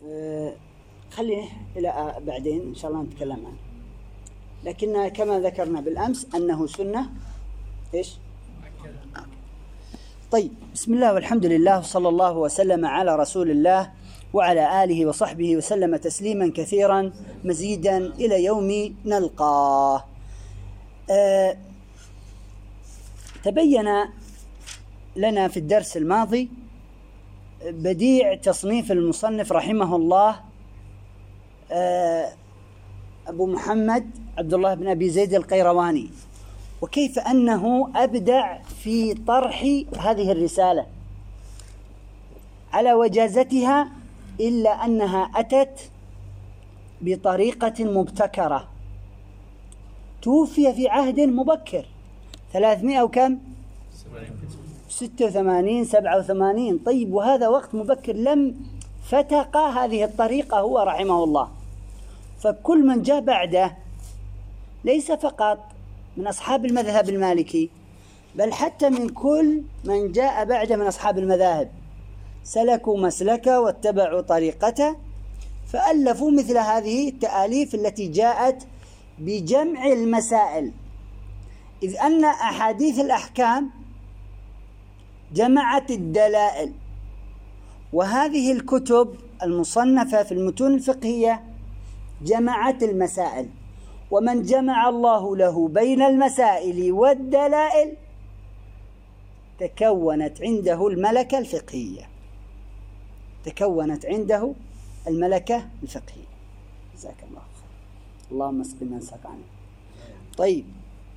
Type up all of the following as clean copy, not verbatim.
خليه إلى بعدين إن شاء الله نتكلم عنه، لكن كما ذكرنا بالأمس أنه سنة إيش؟ طيب، بسم الله والحمد لله وصلى الله وسلم على رسول الله وعلى آله وصحبه وسلم تسليما كثيرا مزيدا إلى يوم نلقاه. تبين لنا في الدرس الماضي بديع تصنيف المصنف رحمه الله أبو محمد عبد الله بن أبي زيد القيرواني، وكيف أنه أبدع في طرح هذه الرسالة على وجازتها، إلا أنها أتت بطريقة مبتكرة. توفي في عهد مبكر 300 وكم 86 87. طيب، وهذا وقت مبكر لم فتق هذه الطريقة هو رحمه الله. فكل من جاء بعده ليس فقط من أصحاب المذهب المالكي، بل حتى من كل من جاء بعده من أصحاب المذاهب سلكوا مسلكه واتبعوا طريقته، فألفوا مثل هذه التآليف التي جاءت بجمع المسائل، إذ أن أحاديث الأحكام جمعت الدلائل، وهذه الكتب المصنفة في المتون الفقهية جمعت المسائل. ومن جمع الله له بين المسائل والدلائل تكونت عنده الملكة الفقهية. جزاك الله خير، اللهم اسق من سقانا. طيب،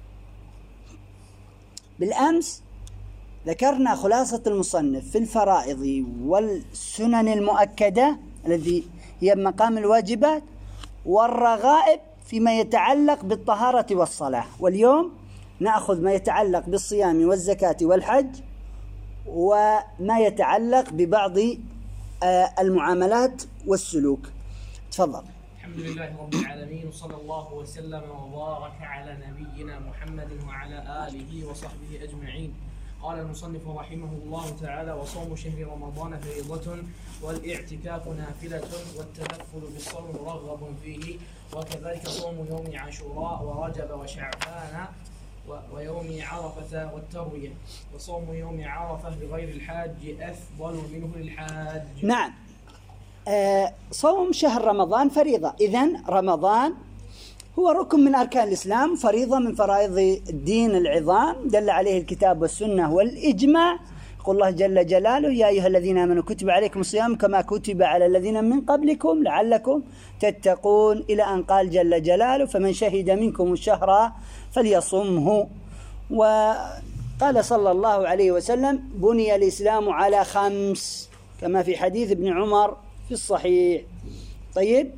بالأمس ذكرنا خلاصة المصنف في الفرائض والسنن المؤكدة الذي هي مقام الواجبات، والرغائب فيما يتعلق بالطهارة والصلاة. واليوم نأخذ ما يتعلق بالصيام والزكاة والحج، وما يتعلق ببعض المعاملات والسلوك. تفضل. الحمد لله رب العالمين، وصلى الله وسلم وبارك على نبينا محمد وعلى آله وصحبه أجمعين. قال المصنف رحمه الله تعالى: وصوم شهر رمضان فريضة، والاعتكاف نافلة، والتنفل بالصوم مرغب فيه، وكذلك صوم يوم عاشوراء ورجب وشعبان ويوم عرفة والتروية. وصوم يوم عرفة لغير الحاج أفضل منه للحاج. نعم، صوم شهر رمضان فريضة. إذن رمضان هو ركن من أركان الإسلام، فريضة من فرائض الدين العظام، دل عليه الكتاب والسنة والإجماع. يقول الله جل جلاله: يا أيها الذين آمنوا كتب عليكم الصيام كما كتب على الذين من قبلكم لعلكم تتقون، إلى أن قال جل جلاله: فمن شهد منكم الشهر فليصمه. وقال صلى الله عليه وسلم: بني الإسلام على 5، كما في حديث ابن عمر في الصحيح. طيب،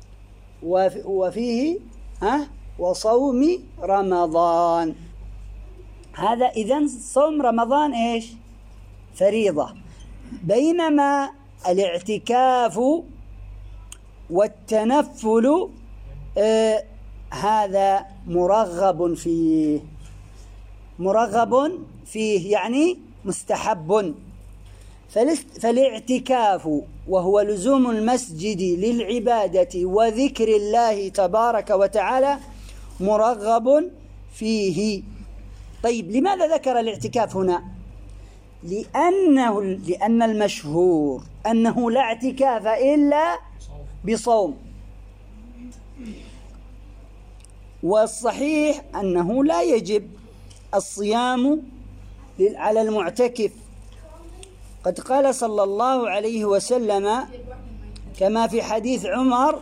وفيه وصوم رمضان. هذا إذن صوم رمضان إيش؟ فريضة، بينما الاعتكاف والتنفل هذا مرغب فيه يعني مستحب. فالاعتكاف وهو لزوم المسجد للعبادة وذكر الله تبارك وتعالى مرغب فيه. طيب، لماذا ذكر الاعتكاف هنا؟ لأن المشهور أنه لا اعتكاف إلا بصوم، والصحيح أنه لا يجب الصيام على المعتكف. قد قال صلى الله عليه وسلم كما في حديث عمر: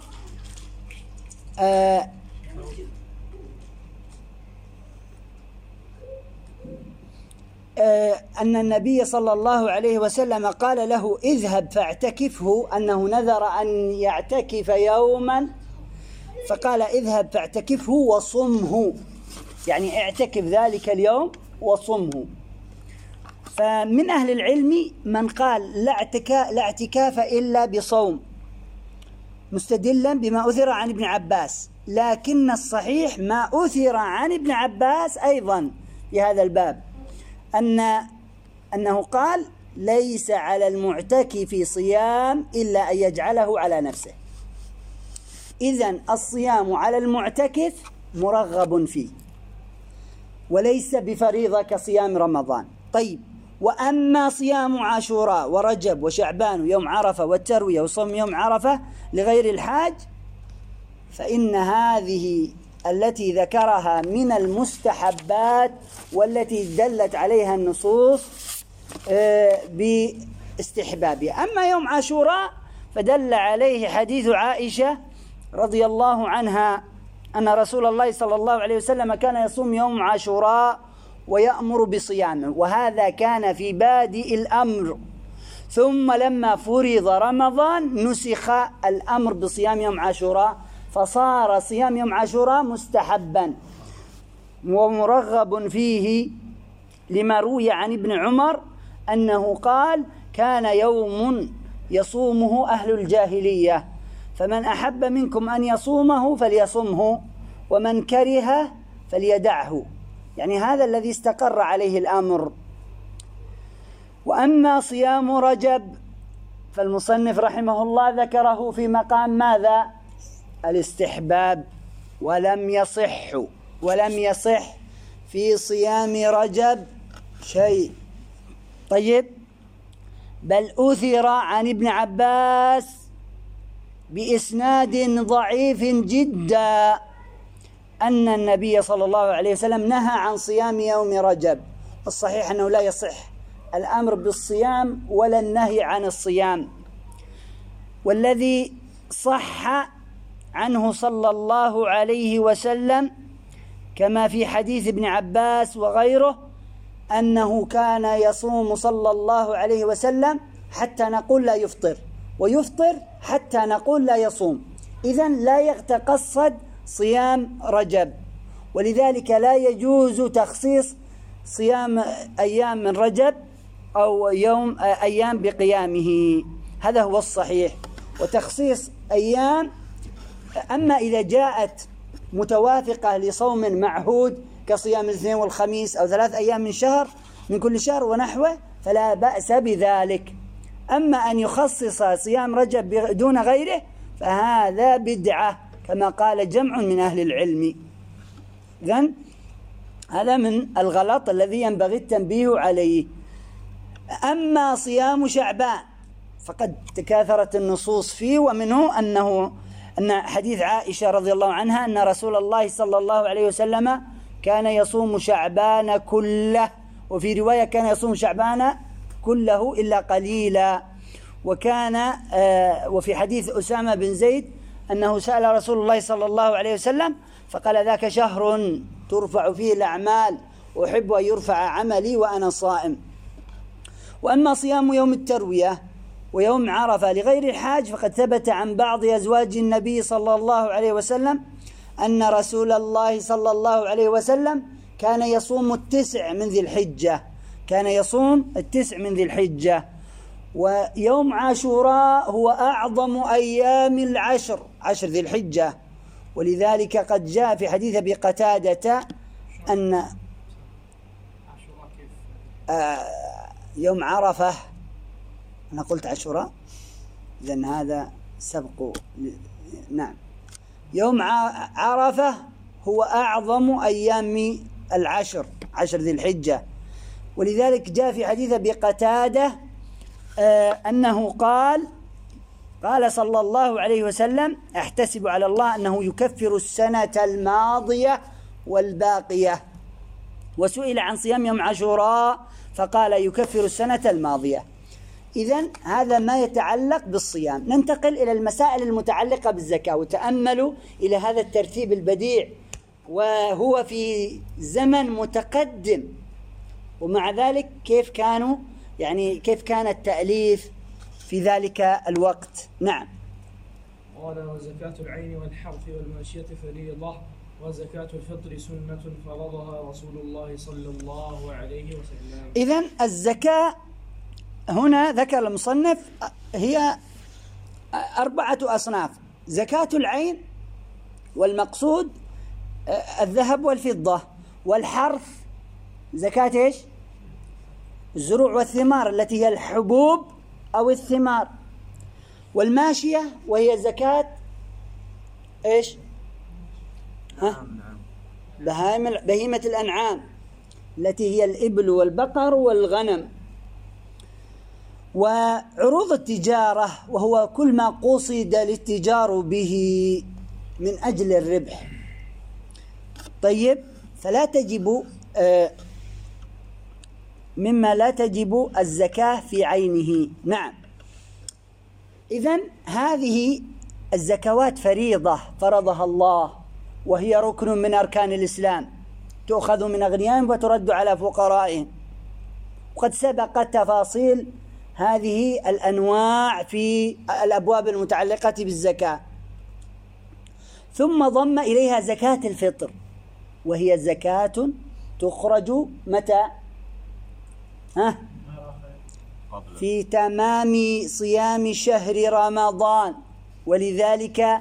أن النبي صلى الله عليه وسلم قال له: اذهب فاعتكفه، أنه نذر أن يعتكف يوما، فقال: اذهب فاعتكفه وصمه، يعني اعتكف ذلك اليوم وصمه. فمن أهل العلم من قال لا اعتكاف إلا بصوم، مستدلا بما أثر عن ابن عباس، لكن الصحيح ما أثر عن ابن عباس أيضا في هذا الباب، أنه قال: ليس على المعتكف صيام إلا أن يجعله على نفسه. إذن الصيام على المعتكف مرغب فيه وليس بفريضة كصيام رمضان. طيب، وأما صيام عاشوراء ورجب وشعبان ويوم عرفة والتروية وصوم يوم عرفة لغير الحاج فإن هذه التي ذكرها من المستحبات والتي دلت عليها النصوص باستحبابها. أما يوم عاشوراء فدل عليه حديث عائشة رضي الله عنها أن رسول الله صلى الله عليه وسلم كان يصوم يوم عاشوراء ويأمر بصيامه، وهذا كان في بادئ الأمر، ثم لما فرض رمضان نسخ الأمر بصيام يوم عاشوراء فصار صيام يوم عاشوراء مستحبا ومرغب فيه، لما روي عن ابن عمر أنه قال: كان يوم يصومه أهل الجاهلية، فمن أحب منكم أن يصومه فليصمه ومن كره فليدعه، يعني هذا الذي استقر عليه الأمر. وأما صيام رجب فالمصنف رحمه الله ذكره في مقام ماذا؟ الاستحباب، ولم يصح في صيام رجب شيء. طيب، بل أثر عن ابن عباس بإسناد ضعيف جدا أن النبي صلى الله عليه وسلم نهى عن صيام يوم رجب. الصحيح أنه لا يصح الأمر بالصيام ولا النهي عن الصيام، والذي صح عنه صلى الله عليه وسلم كما في حديث ابن عباس وغيره أنه كان يصوم صلى الله عليه وسلم حتى نقول لا يفطر، ويفطر حتى نقول لا يصوم. إذن لا يتقصد صيام رجب، ولذلك لا يجوز تخصيص صيام أيام من رجب أو أيام بقيامه، هذا هو الصحيح. وتخصيص أيام، أما إذا جاءت متوافقة لصوم معهود كصيام الاثنين والخميس أو 3 أيام من كل شهر ونحوه فلا بأس بذلك. أما أن يخصص صيام رجب دون غيره فهذا بدعة كما قال جمع من أهل العلم. إذن هذا من الغلط الذي ينبغي التنبيه عليه. أما صيام شعبان فقد تكاثرت النصوص فيه، ومنه أن حديث عائشة رضي الله عنها أن رسول الله صلى الله عليه وسلم كان يصوم شعبان كله، وفي رواية كان يصوم شعبان كله إلا قليلا. وفي حديث أسامة بن زيد أنه سأل رسول الله صلى الله عليه وسلم فقال: ذاك شهر ترفع فيه الأعمال، أحب أن يرفع عملي وأنا صائم. وأما صيام يوم التروية ويوم عرفة لغير الحاج فقد ثبت عن بعض أزواج النبي صلى الله عليه وسلم أن رسول الله صلى الله عليه وسلم كان يصوم 9 من ذي الحجة. ويوم عاشوراء هو أعظم أيام العشر، 10 ذي الحجة، ولذلك قد جاء في حديث أبي قتادة أن يوم عرفة، أنا قلت عاشوراء إذن هذا سبق، نعم، يوم عرفة هو أعظم أيام العشر، 10 ذي الحجة، ولذلك جاء في حديث أبي قتادة أنه قال صلى الله عليه وسلم: أحتسب على الله أنه يكفر السنة الماضية والباقية. وسئل عن صيام يوم عاشوراء فقال: يكفر السنة الماضية. إذن هذا ما يتعلق بالصيام. ننتقل إلى المسائل المتعلقة بالزكاة، وتأملوا إلى هذا الترتيب البديع، وهو في زمن متقدم، ومع ذلك كيف كان التأليف في ذلك الوقت. نعم. قال: وزكاة العين والحرث والماشية فريضة، وزكاة الفطر سنة فرضها رسول الله صلى الله عليه وسلم. إذن الزكاة هنا ذكر المصنف هي 4 أصناف: زكاة العين، والمقصود الذهب والفضة، والحرث زكاة إيش؟ الزروع والثمار التي هي الحبوب أو الثمار، والماشية وهي زكاة إيش؟ بهيمة الأنعام التي هي الإبل والبقر والغنم. وعروض التجارة وهو كل ما قصد الاتجار به من أجل الربح. طيب، فلا تجب مما لا تجب الزكاة في عينه. نعم، إذن هذه الزكوات فريضة فرضها الله، وهي ركن من أركان الإسلام، تؤخذ من أغنيائهم وترد على فقرائهم. وقد سبقت تفاصيل هذه الأنواع في الأبواب المتعلقة بالزكاة. ثم ضم إليها زكاة الفطر، وهي زكاة تخرج متى؟ في تمام صيام شهر رمضان، ولذلك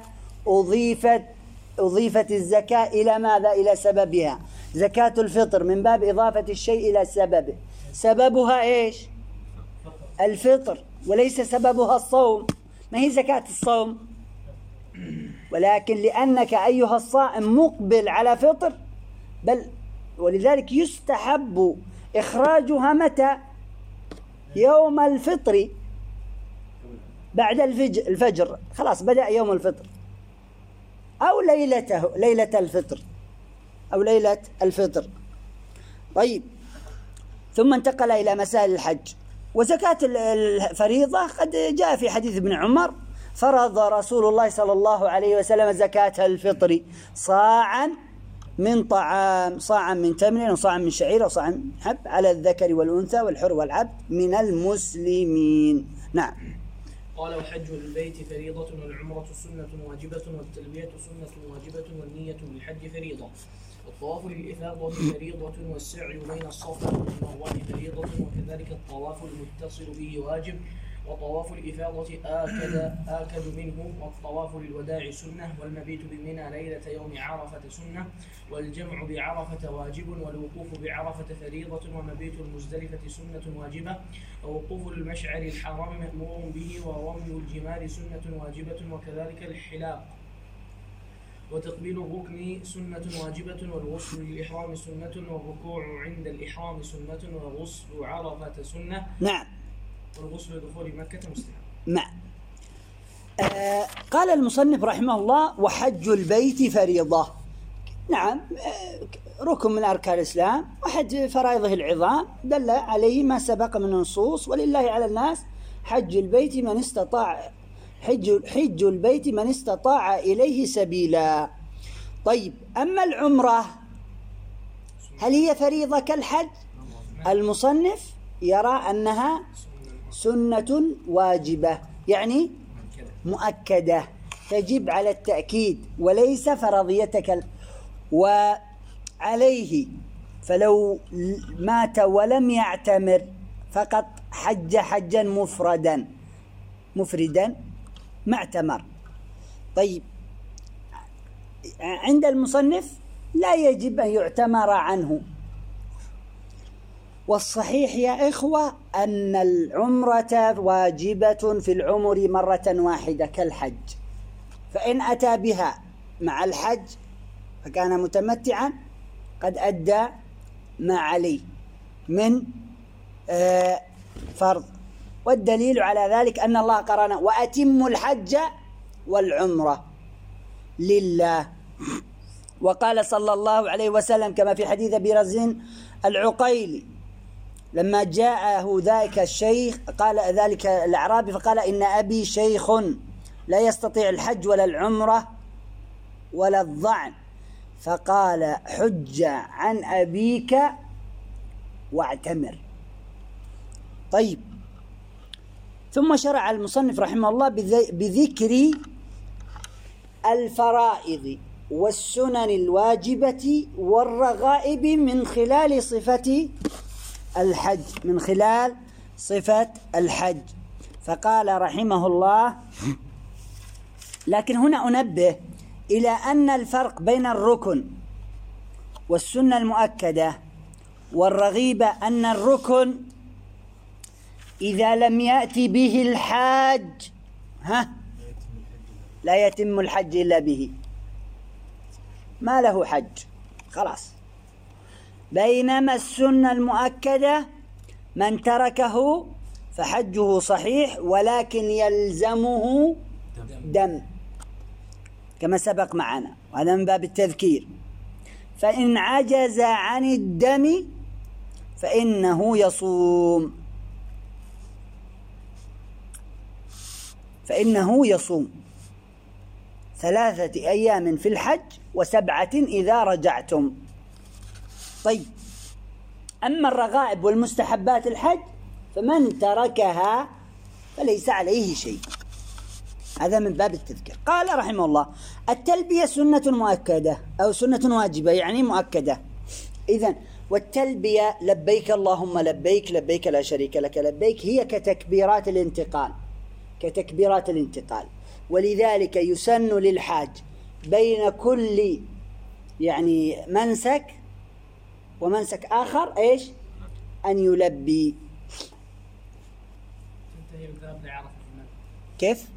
أضيفت الزكاة إلى ماذا؟ إلى سببها. زكاة الفطر من باب إضافة الشيء إلى سببه. سببها إيش؟ الفطر، وليس سببها الصوم. ما هي زكاة الصوم، ولكن لأنك أيها الصائم مقبل على فطر، بل ولذلك يستحب إخراجها متى؟ يوم الفطر، بعد الفجر، خلاص بدأ يوم الفطر، أو ليلة الفطر، أو ليلة الفطر. طيب، ثم انتقل إلى مسائل الحج. وزكاة الفريضة قد جاء في حديث ابن عمر: فرض رسول الله صلى الله عليه وسلم زكاة الفطر صاعا من طعام، صاعا من تمر وصاعا من شعير وصاعا من حب، على الذكر والأنثى والحر والعبد من المسلمين. نعم. قال: وحج البيت فريضة، والعمرة سنة واجبة، والتلبية سنة واجبة، والنية بالحج فريضة، والطواف للإفاضة فريضة، والسعي بين الصفا والمروة فريضة، وكذلك الطواف المتصل به واجب، وطواف الإفاضة آكد منه، والطواف للوداع سنة، والمبيت بمنى ليلة يوم عرفة سنة، والجمع بعرفة واجب، والوقوف بعرفة فريضة، ومبيت المزدلفة سنة واجبة، ووقوف المشعر الحرام مأمور به، ورمي الجمال سنة واجبة، وكذلك الحلاق، وتقبيل الركن سنة واجبة، والغسل للإحرام سنة، والركوع عند الإحرام سنة، وغسل عرفة سنة. نعم. والغسل دخول مكة مستحب. نعم. قال المصنف رحمه الله: وحج البيت فريضة. نعم، ركن من أركان الإسلام، وحج فرائضه العظام، دل عليه ما سبق من النصوص: ولله على الناس حج البيت من استطاع حج البيت من استطاع إليه سبيلا. طيب، أما العمرة هل هي فريضة كالحج؟ المصنف يرى أنها سنة واجبة، يعني مؤكدة، تجب على التأكيد، وليس فرضيتك. وعليه فلو مات ولم يعتمر فقط حج حجا مفردا ما اعتمر. طيب، عند المصنف لا يجب أن يعتمر عنه. والصحيح يا إخوة أن العمرة واجبة في العمر مرة واحدة كالحج، فإن أتى بها مع الحج فكان متمتعا قد أدى ما عليه من فرض. والدليل على ذلك أن الله قرن: وأتم الحج والعمرة لله. وقال صلى الله عليه وسلم كما في حديث أبي رزين العقيلي لما جاءه ذلك الشيخ، قال ذلك الأعرابي، فقال: إن أبي شيخ لا يستطيع الحج ولا العمرة ولا الظعن، فقال: حج عن أبيك واعتمر. طيب، ثم شرع المصنف رحمه الله بذكر الفرائض والسنن الواجبة والرغائب من خلال صفة الحج، فقال رحمه الله: لكن هنا أنبه إلى أن الفرق بين الركن والسنة المؤكدة والرغيبة أن الركن إذا لم يأتي به الحاج لا يتم الحج إلا به، ما له حج خلاص. بينما السنة المؤكدة من تركه فحجه صحيح ولكن يلزمه دم كما سبق معنا، وهذا من باب التذكير. فإن عجز عن الدم فإنه يصوم 3 أيام في الحج و7 إذا رجعتم. طيب، أما الرغائب والمستحبات الحج فمن تركها فليس عليه شيء، هذا من باب التذكير. قال رحمه الله: التلبية سنة مؤكدة أو سنة واجبة، يعني مؤكدة. إذن والتلبية لبيك اللهم لبيك، لبيك لا شريك لك لبيك، هي كتكبيرات الانتقال. ولذلك يسن للحاج بين كل يعني منسك ومنسك آخر إيش؟ أن يلبي. تنتهي بالذهاب لعرفة. كيف؟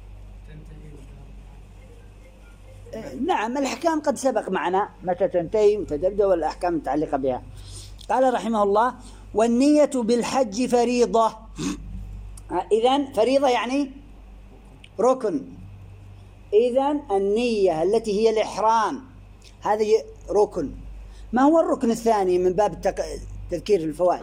نعم، الأحكام قد سبق معنا متى تنتهي متى تبدأ والأحكام متعلقة بها. قال رحمه الله: والنية بالحج فريضة. إذن فريضة يعني ركن. إذن النية التي هي الإحرام هذه ركن. ما هو الركن الثاني من باب تذكير الفوائد؟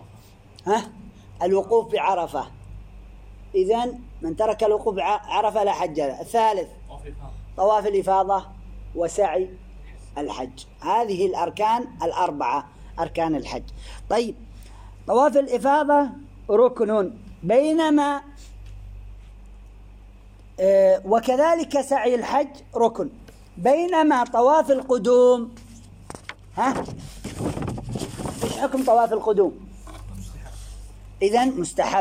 الوقوف بعرفة. إذن من ترك الوقوف بعرفة لا حج له. الثالث طواف الإفاضة وسعي الحج. هذه الأركان 4 أركان الحج. طيب، طواف الإفاضة ركن، بينما وكذلك سعي الحج ركن، بينما طواف القدوم إيش حكم طواف القدوم؟ إذن مستحب،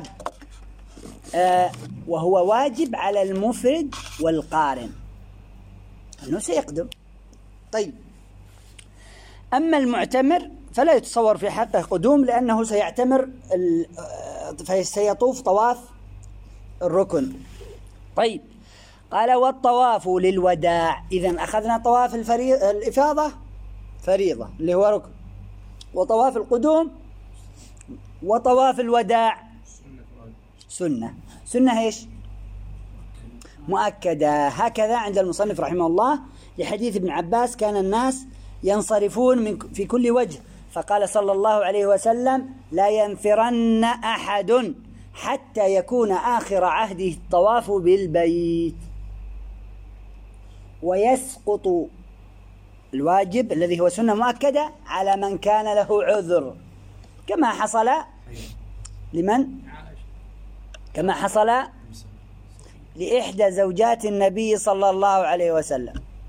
وهو واجب على المفرد والقارن أنه سيقدم. طيب، أما المعتمر فلا يتصور في حقه قدوم، لأنه سيعتمر فسيطوف طواف الركن. طيب، قال: والطواف للوداع. إذن أخذنا طواف الإفاضة فريضة اللي هو ركن، وطواف القدوم وطواف الوداع سنة إيش؟ مؤكدة. هكذا عند المصنف رحمه الله لحديث ابن عباس: كان الناس ينصرفون في كل وجه، فقال صلى الله عليه وسلم: لا ينفرن أحد حتى يكون آخر عهده الطواف بالبيت. ويسقط الواجب الذي هو سنة مؤكدة على من كان له عذر، كما حصل لمن؟ كما حصل لإحدى زوجات النبي صلى الله عليه وسلم.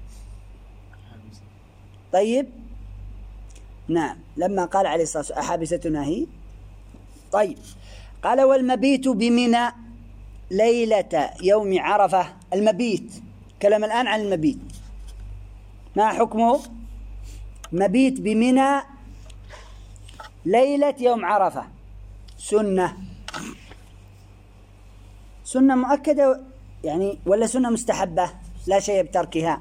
طيب، نعم، لما قال عليه الصلاة والسلام: أحابستنا هي؟ طيب، قال: والمبيت بمنى ليلة يوم عرفة. المبيت، كلام الآن عن المبيت، ما حكمه؟ مبيت بمنى ليلة يوم عرفة سنة مؤكدة يعني، ولا سنة مستحبة لا شيء بتركها؟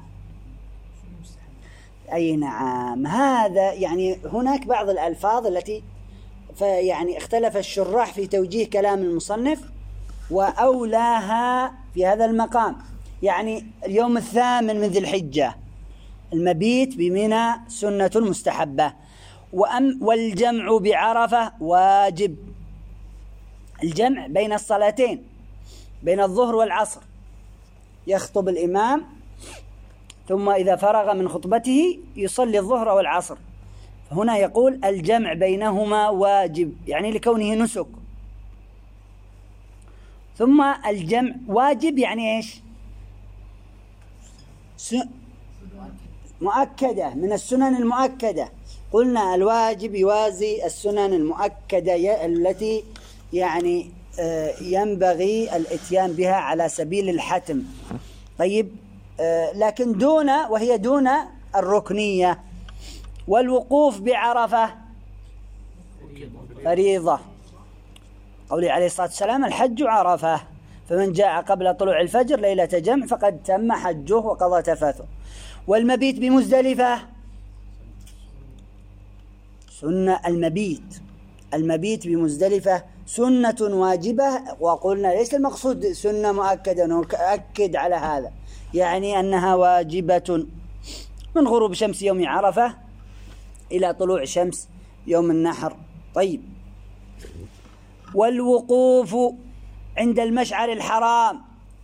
أي نعم. هذا يعني هناك بعض الألفاظ التي يعني اختلف الشراح في توجيه كلام المصنف وأولاها في هذا المقام. يعني اليوم 8 من ذي الحجة المبيت بمنى سنة مستحبة، والجمع بعرفة واجب. الجمع بين الصلاتين، بين الظهر والعصر، يخطب الإمام ثم إذا فرغ من خطبته يصلي الظهر والعصر، فهنا يقول الجمع بينهما واجب، يعني لكونه نسك. ثم الجمع واجب يعني إيش؟ مؤكدة، من السنن المؤكدة. قلنا الواجب يوازي السنن المؤكدة التي يعني ينبغي الاتيان بها على سبيل الحتم. طيب، لكن وهي دون الركنية. والوقوف بعرفة فريضة، قوله عليه الصلاة والسلام: الحج عرفة، فمن جاء قبل طلوع الفجر ليلة جمع فقد تم حجه وقضى تفاثه. والمبيت بمزدلفة سنة. المبيت بمزدلفة سنة واجبة، وقلنا ليس المقصود سنة مؤكدة، نؤكد على هذا، يعني أنها واجبة من غروب شمس يوم عرفة إلى طلوع شمس يوم النحر. طيب، والوقوف عند المشعر الحرام،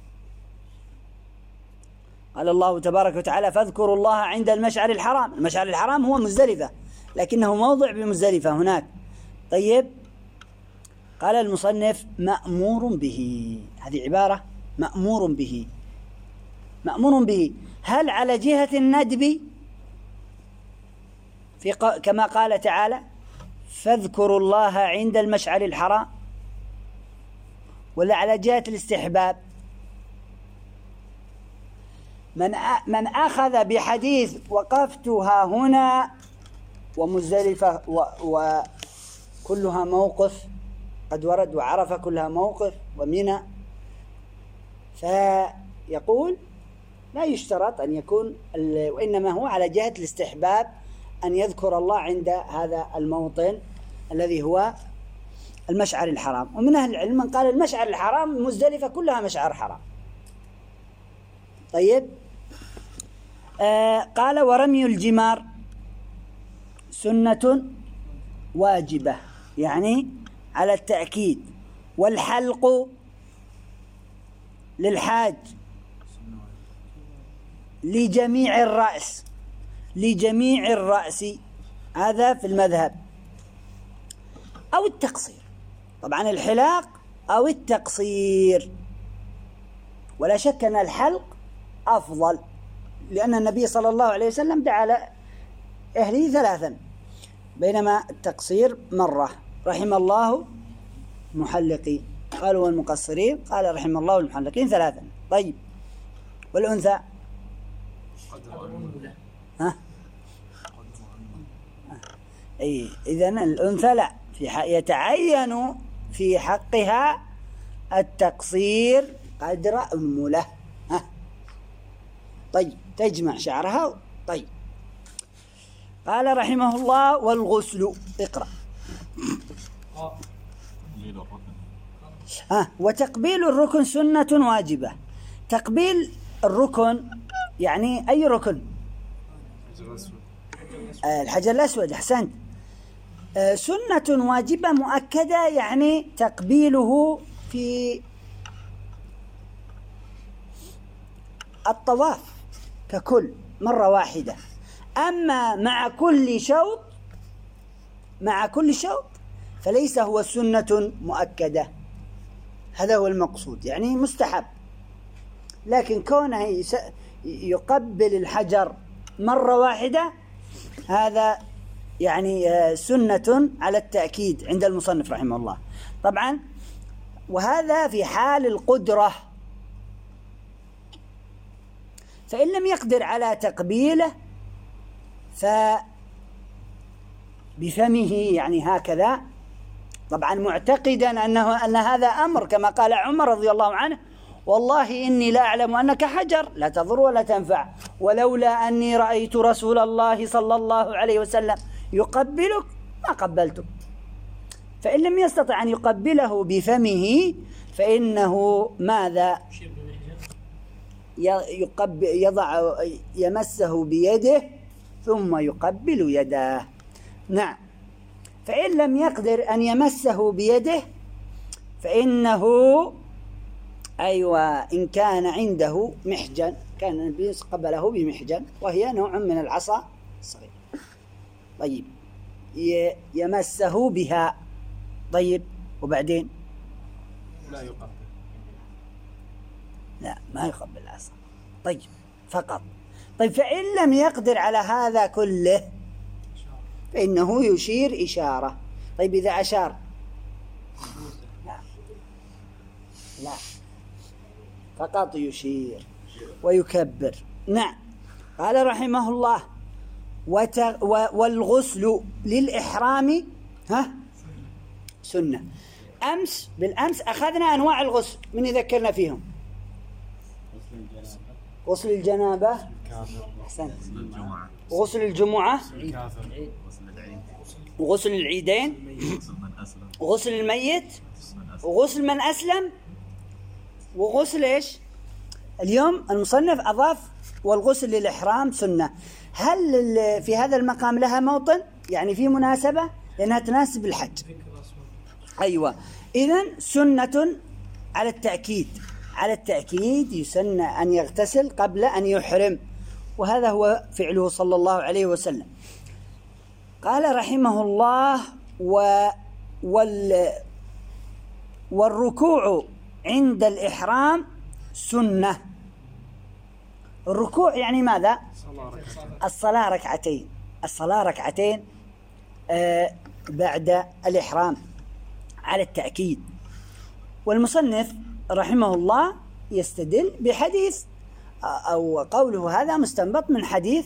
قال الله تبارك وتعالى: فاذكروا الله عند المشعر الحرام. المشعر الحرام هو مزدلفة، لكنه موضع بمزدلفة هناك. طيب، قال المصنف: مأمور به. هذه عبارة مأمور به. مأمور به هل على جهة الندب كما قال تعالى: فاذكروا الله عند المشعر الحرام، ولا على جهة الاستحباب؟ من أخذ بحديث وقفتها هنا ومزدلفة وكلها موقف قد ورد، وعرفة كلها موقف، ومنى، فيقول لا يشترط أن يكون، وإنما هو على جهة الاستحباب أن يذكر الله عند هذا الموطن الذي هو المشعر الحرام. ومن أهل العلم من قال المشعر الحرام مزدلفة كلها مشعر حرام. طيب، قال: ورمي الجمار سنة واجبة، يعني على التأكيد. والحلق للحاج لجميع الرأس، هذا في المذهب. أو التقصير، طبعا الحلاق أو التقصير، ولا شك أن الحلق أفضل، لأن النبي صلى الله عليه وسلم دعا لأهله 3، بينما التقصير مرة. رحم الله محلقين، قالوا والمقصرين، قال رحم الله المحلقين 3. طيب، والأنثى إذن الأنثى لا، يتعين في حقها التقصير قدر أنملة. طيب، تجمع شعرها. طيب، قال رحمه الله: والغسل. اقرأ. وتقبيل الركن سنة واجبة. تقبيل الركن يعني أي ركن؟ الحجر الأسود. أحسنت. سنة واجبة مؤكدة، يعني تقبيله في الطواف ككل مرة واحدة. أما مع كل شوط فليس هو سنة مؤكدة، هذا هو المقصود، يعني مستحب. لكن كونه يقبل الحجر مرة واحدة هذا يعني سنة على التأكيد عند المصنف رحمه الله. طبعا وهذا في حال القدرة، فإن لم يقدر على تقبيله فبفمه، يعني هكذا، طبعا معتقدا أن هذا أمر، كما قال عمر رضي الله عنه: والله إني لا أعلم أنك حجر لا تضر ولا تنفع، ولولا أني رأيت رسول الله صلى الله عليه وسلم يقبلك ما قبلتك. فإن لم يستطع أن يقبله بفمه فإنه ماذا؟ يمسه بيده ثم يقبل يداه. نعم. فإن لم يقدر أن يمسه بيده فإنه إن كان عنده محجن، كان النبي قبله بمحجن وهي نوع من العصا الصغير، طيب، يمسه بها. طيب، وبعدين لا ما يقبل العصا، طيب، فقط. طيب، فإن لم يقدر على هذا كله فإنه يشير إشارة. طيب، إذا أشار لا فقط يشير ويكبر. نعم. قال رحمه الله: والغسل للإحرام سنة. بالأمس أخذنا أنواع الغسل، من يذكرنا فيهم؟ غسل الجنابة، أحسنت، غسل الجمعة، وغسل العيدين، وغسل الميت، وغسل من أسلم، وغسل إيش؟ اليوم المصنف أضاف والغسل للإحرام سنة. هل في هذا المقام لها موطن؟ يعني في مناسبة لأنها تناسب الحج. أيوة، إذن سنة على التأكيد، على التأكيد يسن أن يغتسل قبل أن يحرم، وهذا هو فعله صلى الله عليه وسلم. قال رحمه الله: والركوع عند الإحرام سنة. الركوع يعني ماذا؟ الصلاة ركعتين، الصلاة ركعتين بعد الإحرام على التأكيد. والمصنف رحمه الله يستدل بحديث، أو قوله هذا مستنبط من حديث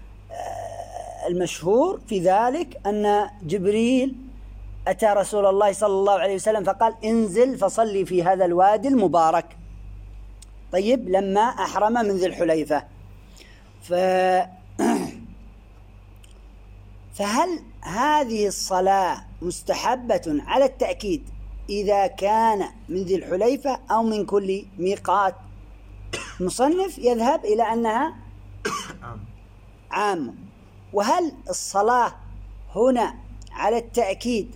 المشهور في ذلك أن جبريل أتى رسول الله صلى الله عليه وسلم فقال: انزل فصلي في هذا الوادي المبارك. طيب، لما أحرم من ذي الحليفة، فهل هذه الصلاة مستحبة على التأكيد إذا كان من ذي الحليفة أو من كل ميقات؟ المصنف يذهب إلى أنها عامة. وهل الصلاة هنا على التأكيد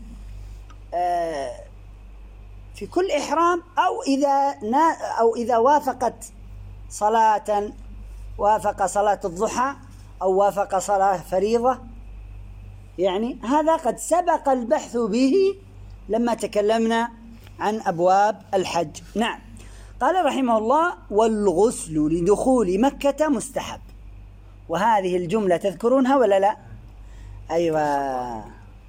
في كل إحرام، أو إذا وافقت صلاة، وافق صلاة الضحى أو وافق صلاة فريضة؟ يعني هذا قد سبق البحث به لما تكلمنا عن أبواب الحج. نعم. قال رحمه الله: والغسل لدخول مكة مستحب. وهذه الجملة تذكرونها ولا لا؟ أيوة،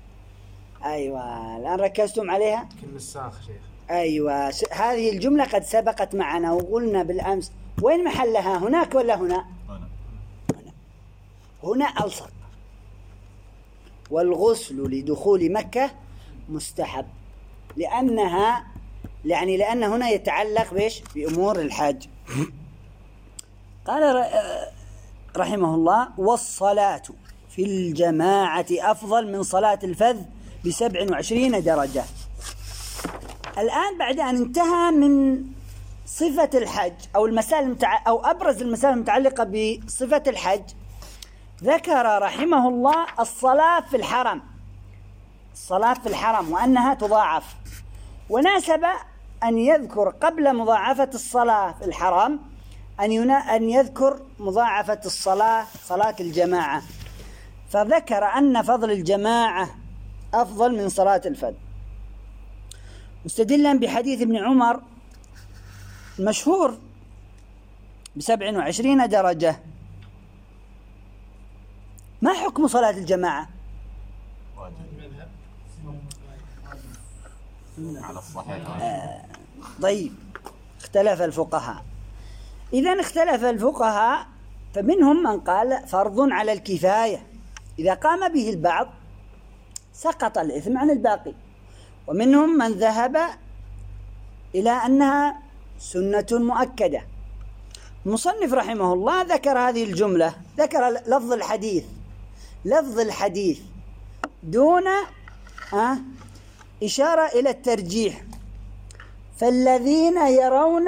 الآن ركزتم عليها؟ كل الساخ شيخ. أيوة، هذه الجملة قد سبقت معنا وقلنا بالأمس وين محلها، هناك ولا هنا؟ هنا ألصق. والغسل لدخول مكة مستحب، لأن هنا يتعلق بإيش؟ بأمور الحج. قال رحمه الله: والصلاة في الجماعة أفضل من صلاة الفذ ب27 درجة. الآن بعد أن انتهى من صفة الحج أو أو أبرز المسائل المتعلقة بصفة الحج، ذكر رحمه الله الصلاة في الحرم، الصلاة في الحرم وأنها تضاعف. وناسب أن يذكر قبل مضاعفة الصلاة في الحرم أن يذكر مضاعفة الصلاة، صلاة الجماعة، فذكر أن فضل الجماعة أفضل من صلاة الفذ، مستدلا بحديث ابن عمر المشهور ب27 درجة. ما حكم صلاة الجماعة؟ على الصحيح. طيب، اختلف الفقهاء. إذن اختلف الفقهاء، فمنهم من قال فرض على الكفاية، إذا قام به البعض سقط الإثم عن الباقي، ومنهم من ذهب إلى أنها سنة مؤكدة. المصنف رحمه الله ذكر هذه الجملة، ذكر لفظ الحديث دون إشارة إلى الترجيح. فالذين يرون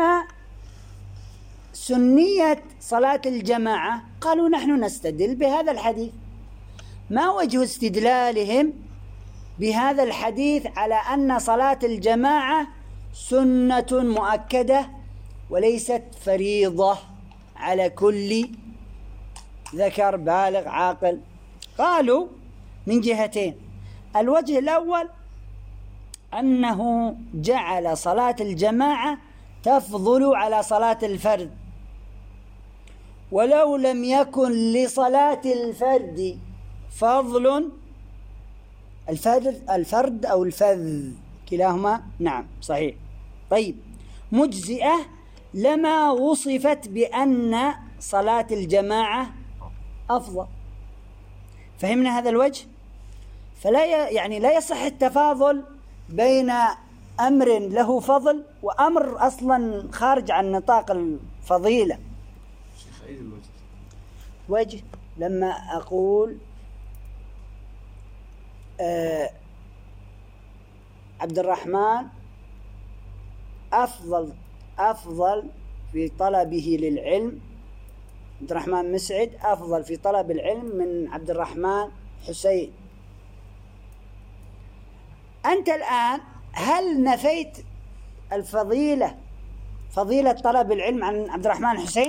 سنية صلاة الجماعة قالوا: نحن نستدل بهذا الحديث. ما وجه استدلالهم بهذا الحديث على أن صلاة الجماعة سنة مؤكدة وليست فريضة على كل ذكر بالغ عاقل؟ قالوا من جهتين. الوجه الأول أنه جعل صلاة الجماعة تفضل على صلاة الفرد، ولو لم يكن لصلاة الفرد فضل، الفرد أو الفذ كلاهما نعم صحيح، طيب، مجزئة لما وصفت بأن صلاة الجماعة أفضل. فهمنا هذا الوجه؟ لا يصح التفاضل بين أمر له فضل وأمر أصلا خارج عن نطاق الفضيلة. وجه لما أقول عبد الرحمن أفضل في طلبه للعلم، عبد الرحمن مسعد أفضل في طلب العلم من عبد الرحمن حسين. أنت الآن هل نفيت فضيلة طلب العلم عن عبد الرحمن حسين؟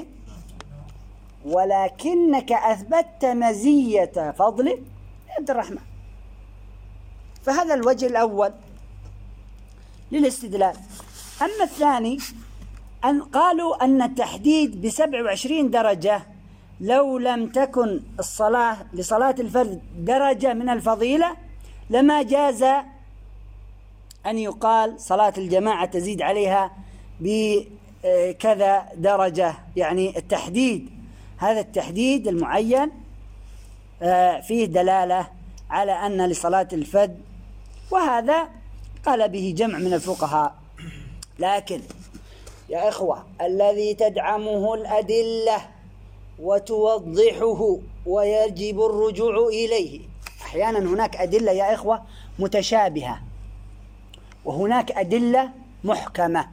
ولكنك أثبتت مزية فضله عبد الرحمن. فهذا الوجه الأول للاستدلال. أما الثاني أن قالوا أن التحديد ب27 درجة لو لم تكن الصلاة لصلاة الفرد درجة من الفضيلة لما جاز أن يقال صلاة الجماعة تزيد عليها بكذا درجة. يعني التحديد، هذا التحديد المعين فيه دلالة على أن لصلاة الفرد، وهذا قال به جمع من الفقهاء. لكن يا إخوة الذي تدعمه الأدلة وتوضحه ويجب الرجوع إليه، أحيانا هناك أدلة يا إخوة متشابهة وهناك أدلة محكمة،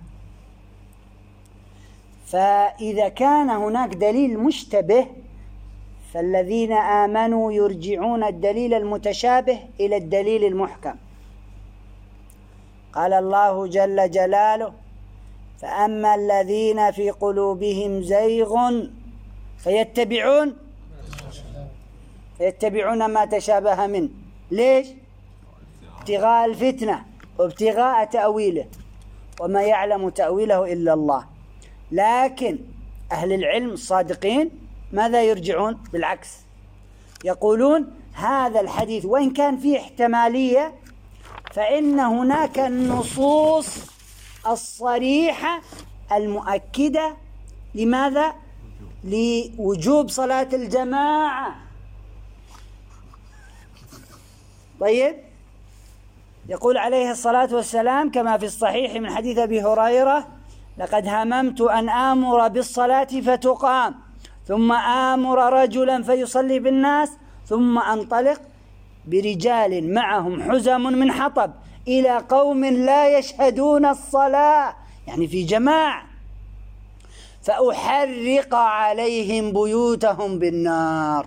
فإذا كان هناك دليل مشتبه فالذين آمنوا يرجعون الدليل المتشابه إلى الدليل المحكم. قال الله جل جلاله: فأما الذين في قلوبهم زيغ فيتبعون ما تشابه منه. ليش؟ ابتغاء الفتنة وابتغاء تأويله، وما يعلم تأويله إلا الله. لكن أهل العلم الصادقين ماذا يرجعون؟ بالعكس، يقولون هذا الحديث وإن كان فيه احتمالية فإن هناك النصوص الصريحة المؤكدة لماذا؟ لوجوب صلاة الجماعة. طيب، يقول عليه الصلاة والسلام كما في الصحيح من حديث أبي هريرة: لقد هممت أن آمر بالصلاة فتقام، ثم آمر رجلا فيصلي بالناس، ثم أنطلق برجال معهم حزم من حطب إلى قوم لا يشهدون الصلاة، يعني في جماعة، فأحرق عليهم بيوتهم بالنار.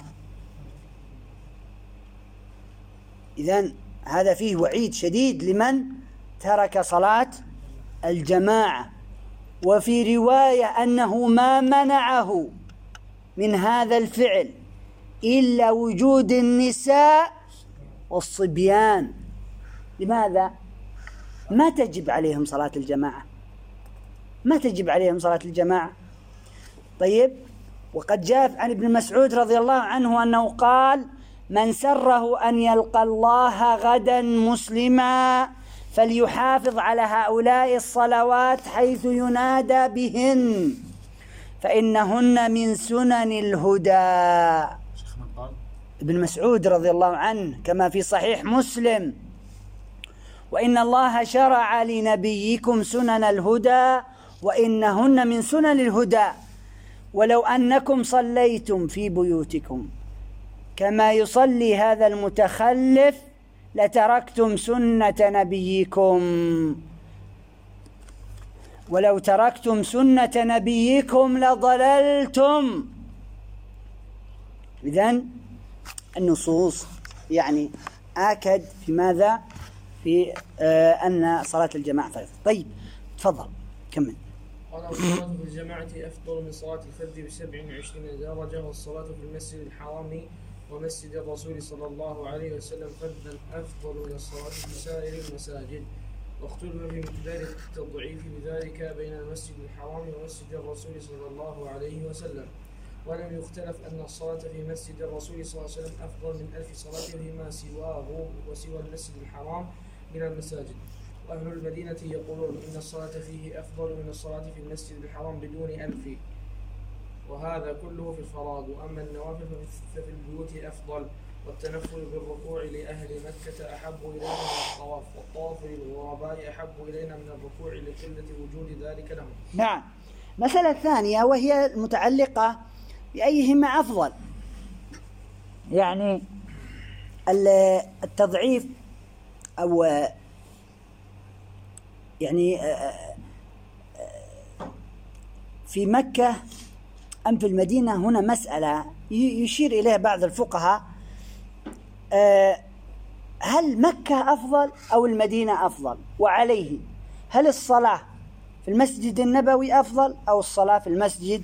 إذن هذا فيه وعيد شديد لمن ترك صلاة الجماعة. وفي رواية أنه ما منعه من هذا الفعل إلا وجود النساء والصبيان. لماذا؟ ما تجب عليهم صلاة الجماعة، ما تجب عليهم صلاة الجماعة. طيب، وقد جاء عن ابن مسعود رضي الله عنه أنه قال: من سره أن يلقى الله غدا مسلما فليحافظ على هؤلاء الصلوات حيث ينادى بهن فإنهن من سنن الهدى. ابن مسعود رضي الله عنه كما في صحيح مسلم: وإن الله شرع لنبيكم سنن الهدى وإنهن من سنن الهدى، ولو أنكم صليتم في بيوتكم كما يصلي هذا المتخلف لتركتم سنة نبيكم، ولو تركتم سنة نبيكم لضللتم. إذن النصوص يعني آكد في ماذا؟ في أن صلاة الجماعة فرض. طيب تفضل كمل. قال: الصلاة في الجماعة أفضل من صلاة الفرد ب27 درجة، والصلاة في المسجد الحرام ومسجد الرسول صلى الله عليه وسلم فردا أفضل من الصلاة في سائر المساجد. واختلف في مقدار التضعيف بذلك بين المسجد الحرام ومسجد الرسول صلى الله عليه وسلم، ولم يختلف أن الصلاة في مسجد الرسول صلى الله عليه وسلم أفضل من 1000 صلاة فيما سواه وسوى المسجد الحرام من المساجد. وأهل المدينة يقولون إن الصلاة فيه أفضل من الصلاة في المسجد الحرام بدون 1000، وهذا كله في الفرائض. وأما النوافل ففي البيوت أفضل، والتنفل بالركوع لأهل مكة أحب إلينا من الطواف، والطواف للغرباء أحب إلينا من الركوع لقلة وجود ذلك لهم. نعم. مسألة ثانية وهي المتعلقة بأيهما أفضل، يعني التضعيف أو يعني في مكة أم في المدينة، هنا مسألة يشير إليها بعض الفقهاء، هل مكة أفضل أو المدينة أفضل؟ وعليه هل الصلاة في المسجد النبوي أفضل أو الصلاة في المسجد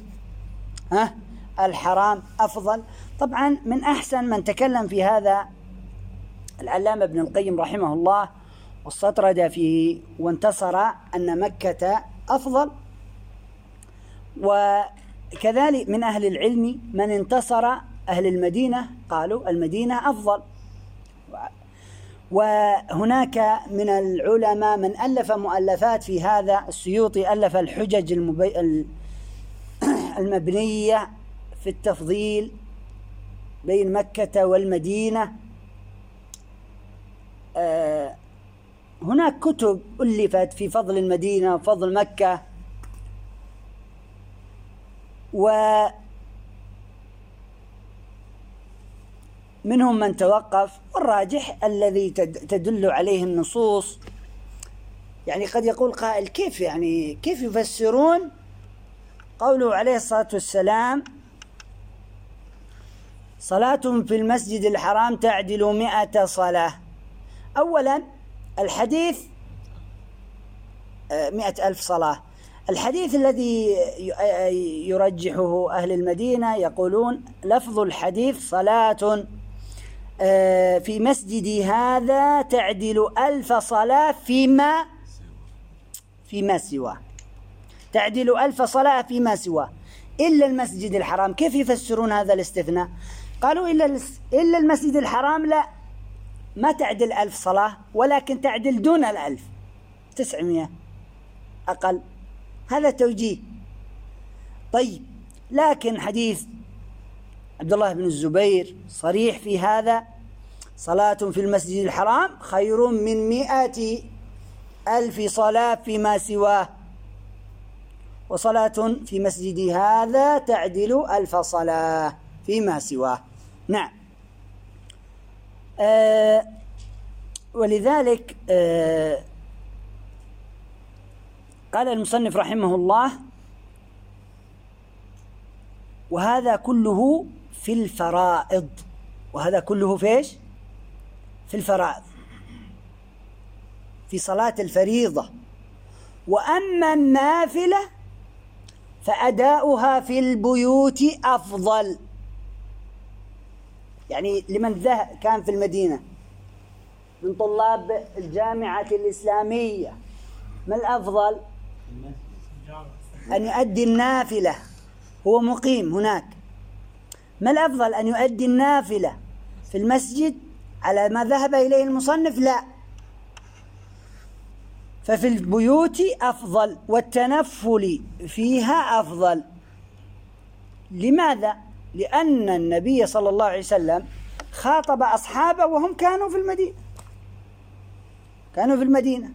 الحرام أفضل؟ طبعا من أحسن من تكلم في هذا العلامة ابن القيم رحمه الله، واستطرد فيه وانتصر أن مكة أفضل، وكذلك من أهل العلم من انتصر أهل المدينة قالوا المدينة أفضل. وهناك من العلماء من ألف مؤلفات في هذا، السيوطي ألف الحجج المبنية في التفضيل بين مكة والمدينة. هناك كتب ألفت في فضل المدينة وفضل مكة، ومنهم من توقف، والراجح الذي تدل عليه النصوص. يعني قد يقول قائل كيف يفسرون قوله عليه الصلاة والسلام صلاة في المسجد الحرام تعدل 100 صلاة؟ أولا الحديث 100,000 صلاة. الحديث الذي يرجحه أهل المدينة يقولون لفظ الحديث صلاة في مسجدي هذا تعدل 1000 صلاة فيما سواه، تعدل 1000 صلاة فيما سواه إلا المسجد الحرام. كيف يفسرون هذا الاستثناء؟ قالوا إلا المسجد الحرام لا، ما تعدل 1000 صلاة، ولكن تعدل دون 1000 900 أقل. هذا توجيه. طيب، لكن حديث عبد الله بن الزبير صريح في هذا، صلاة في المسجد الحرام خير من 100,000 صلاة فيما سواه، وصلاة في مسجد هذا تعدل 1000 صلاة فيما سواه. نعم. ولذلك قال المصنف رحمه الله وهذا كله في الفرائض، وهذا كله فيش؟ في الفرائض، في صلاة الفريضة. وأما النافلة فأداؤها في البيوت أفضل. يعني لمن كان في المدينة من طلاب الجامعة الإسلامية، ما الأفضل؟ أن يؤدي النافلة، هو مقيم هناك. ما الأفضل؟ أن يؤدي النافلة في المسجد على ما ذهب إليه المصنف؟ لا، ففي البيوت أفضل، والتنفل فيها أفضل. لماذا؟ لأن النبي صلى الله عليه وسلم خاطب أصحابه وهم كانوا في المدينة،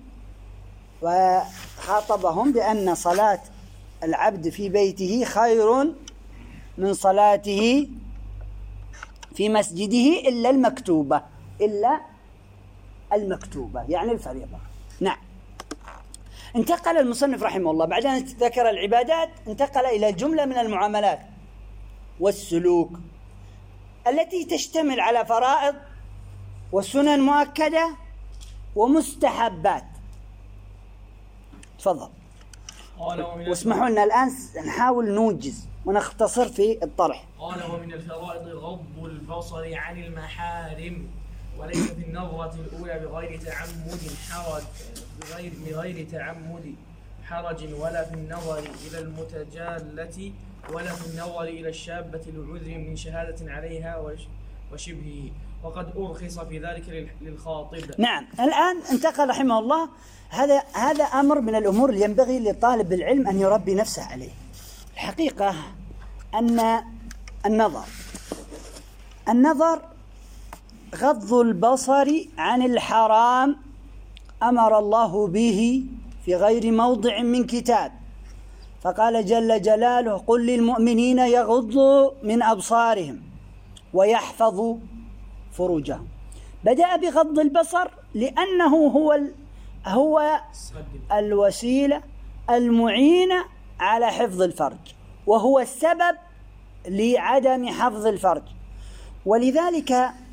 وخاطبهم بأن صلاة العبد في بيته خير من صلاته في مسجده إلا المكتوبة، يعني الفريضة. نعم. انتقل المصنف رحمه الله بعد أن ذكر العبادات، انتقل إلى جملة من المعاملات والسلوك التي تشتمل على فرائض وسنن مؤكدة ومستحبات. تفضل. واسمحوا لنا الآن نحاول نوجز ونختصر في الطرح. قال ومن الفرائض غض البصر عن المحارم، وليس في النظرة الأولى بغير تعمد حرج، ولا في النظر إلى المتجالة، ولا في النظر إلى الشابة لعذر من شهادة عليها وشبهه، وقد أرخص في ذلك للخاطب. نعم. الآن انتقل رحمه الله، هذا أمر من الأمور اللي ينبغي لطالب العلم أن يربي نفسه عليه. الحقيقة أن النظر غض البصر عن الحرام أمر الله به في غير موضع من كتاب، فقال جل جلاله: قل للمؤمنين يغضوا من أبصارهم ويحفظوا فروجهم. بدأ بغض البصر لأنه هو الوسيلة المعينة على حفظ الفرج، وهو السبب لعدم حفظ الفرج. ولذلك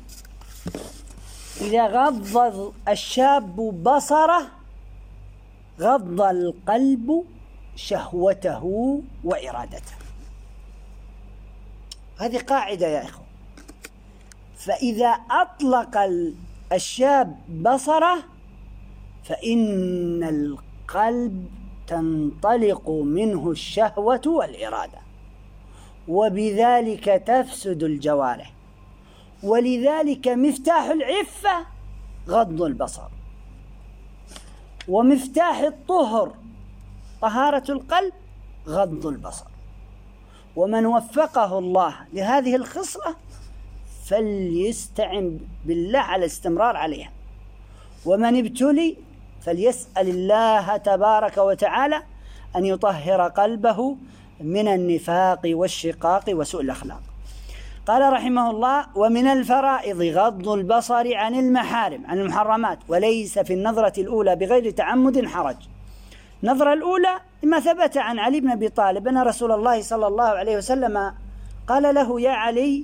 إذا غض الشاب بصره غض القلب شهوته وإرادته. هذه قاعدة يا إخوة. فإذا أطلق الشاب بصره فإن القلب تنطلق منه الشهوة والإرادة، وبذلك تفسد الجوارح. ولذلك مفتاح العفة غض البصر، ومفتاح الطهر طهارة القلب غض البصر. ومن وفقه الله لهذه الخصلة فليستعن بالله على الاستمرار عليها، ومن ابتلي فليسأل الله تبارك وتعالى أن يطهر قلبه من النفاق والشقاق وسوء الأخلاق. قال رحمه الله: ومن الفرائض غض البصر عن المحارم، عن المحرمات، وليس في النظرة الأولى بغير تعمد حرج. النظرة الأولى ما ثبت عن علي بن أبي طالب أن رسول الله صلى الله عليه وسلم قال له: يا علي،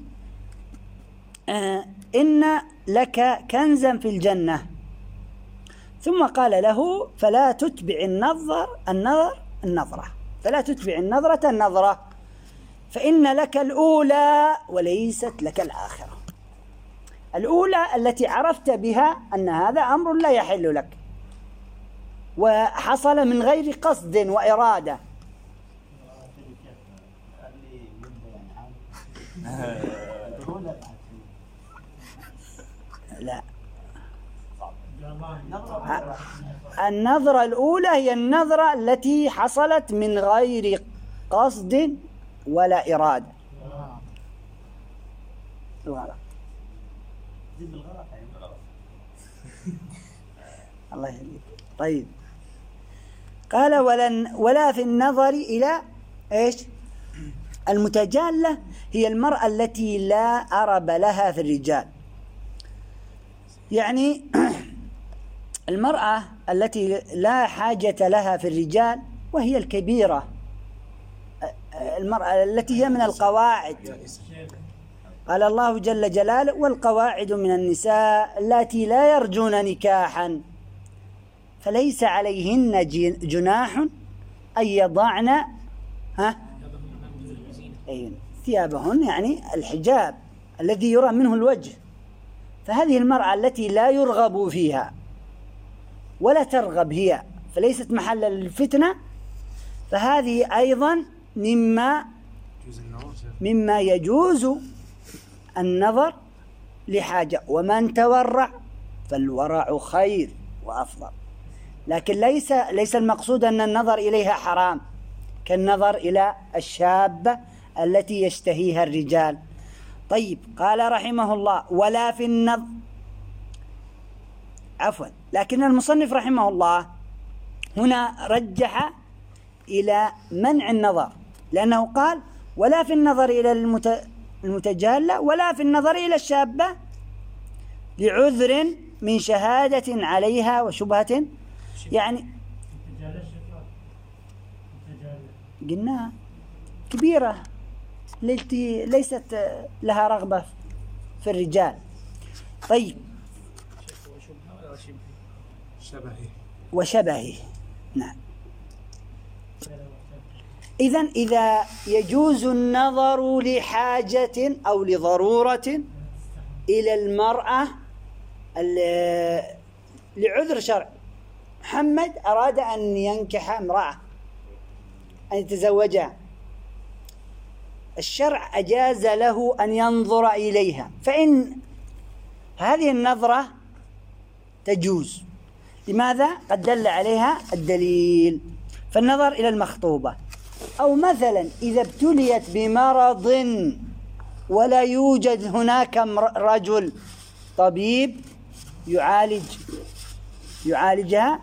إن لك كنزا في الجنة. ثم قال له: فلا تتبع النظرة، فلا تتبع النظرة النظرة، فإن لك الأولى وليست لك الآخرة. الأولى التي عرفت بها أن هذا أمر لا يحل لك وحصل من غير قصد وإرادة. لا، النظرة الأولى هي النظرة التي حصلت من غير قصد ولا إرادة. الغلط الله يهديك. طيب، قال: ولا في النظر إلى إيش؟ المتجالة هي المرأة التي لا أرب لها في الرجال، يعني المرأة التي لا حاجة لها في الرجال، وهي الكبيرة، المرأة التي هي من القواعد. قال الله جل جلاله: والقواعد من النساء اللاتي لا يرجون نكاحا فليس عليهن جناح أن يضعن ثيابهن، يعني الحجاب الذي يرى منه الوجه. فهذه المرأة التي لا يرغب فيها ولا ترغب هي، فليست محل للفتنة، فهذه أيضا مما يجوز النظر لحاجة. ومن تورع فالورع خير وأفضل، لكن ليس المقصود أن النظر إليها حرام كالنظر إلى الشابة التي يشتهيها الرجال. طيب، قال رحمه الله: ولا في النظر، لكن المصنف رحمه الله هنا رجح إلى منع النظر، لأنه قال: ولا في النظر إلى المتجالة ولا في النظر إلى الشابة لعذر من شهادة عليها وشبهة. يعني قلنا كبيرة التي ليست لها رغبة في الرجال. طيب، وشبهه. نعم. إذا يجوز النظر لحاجة أو لضرورة إلى المرأة لعذر شرعي. محمد أراد أن ينكح امرأة، أن يتزوجها، الشرع أجاز له أن ينظر إليها، فإن هذه النظرة تجوز. لماذا؟ قد دل عليها الدليل. فالنظر إلى المخطوبة، أو مثلا إذا ابتليت بمرض ولا يوجد هناك رجل طبيب يعالجها.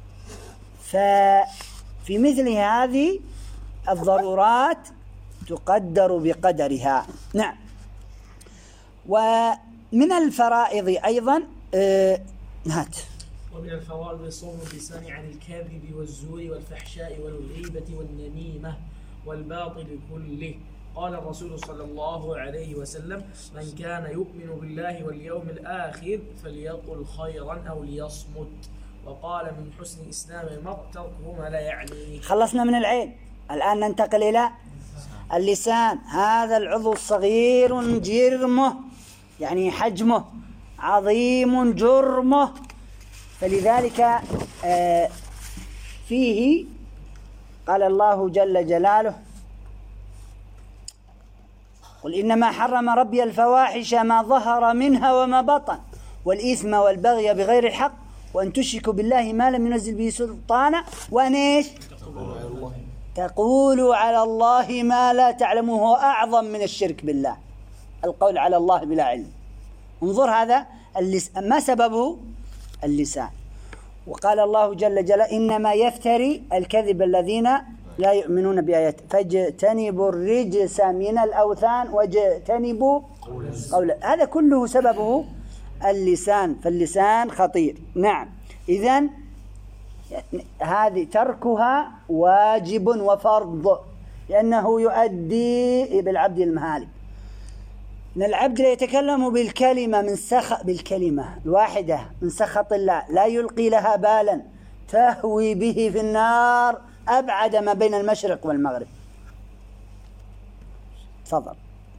ففي مثل هذه الضرورات تقدر بقدرها. نعم. ومن الفرائض أيضا هات. ومن الفرائض صوم اللسان عن الكذب والزور والفحشاء والغيبة والنميمة والباطل كله. قال الرسول صلى الله عليه وسلم: من كان يؤمن بالله واليوم الآخر فليقل خيرا أو ليصمت. وقال: من حسن إسلام المرء تركه ما لا يعنيه. خلصنا من العين، الآن ننتقل إلى اللسان. هذا العضو الصغير جرمه، يعني حجمه عظيم جرمه، فلذلك فيه قال الله جل جلاله: قل إنما حرم ربي الفواحش ما ظهر منها وما بطن والإثم والبغي بغير الحق وأن تشركوا بالله ما لم ينزل به سلطانا وأن إيش؟ تقولوا على الله ما لا تعلمون. هو أعظم من الشرك بالله، القول على الله بلا علم. انظر هذا ما سببه؟ اللسان. وقال الله جل جلاله: إنما يفتري الكذب الذين لا يؤمنون بآياته فاجتنبوا الرجس من الأوثان واجتنبوا قول. هذا كله سببه اللسان، فاللسان خطير. نعم. إذن هذه تركها واجب وفرض، لأنه يؤدي بالعبد المهالك. إن العبد لا يتكلم بالكلمة الواحدة من سخط الله لا يلقي لها بالا تهوي به في النار أبعد ما بين المشرق والمغرب. تفضل.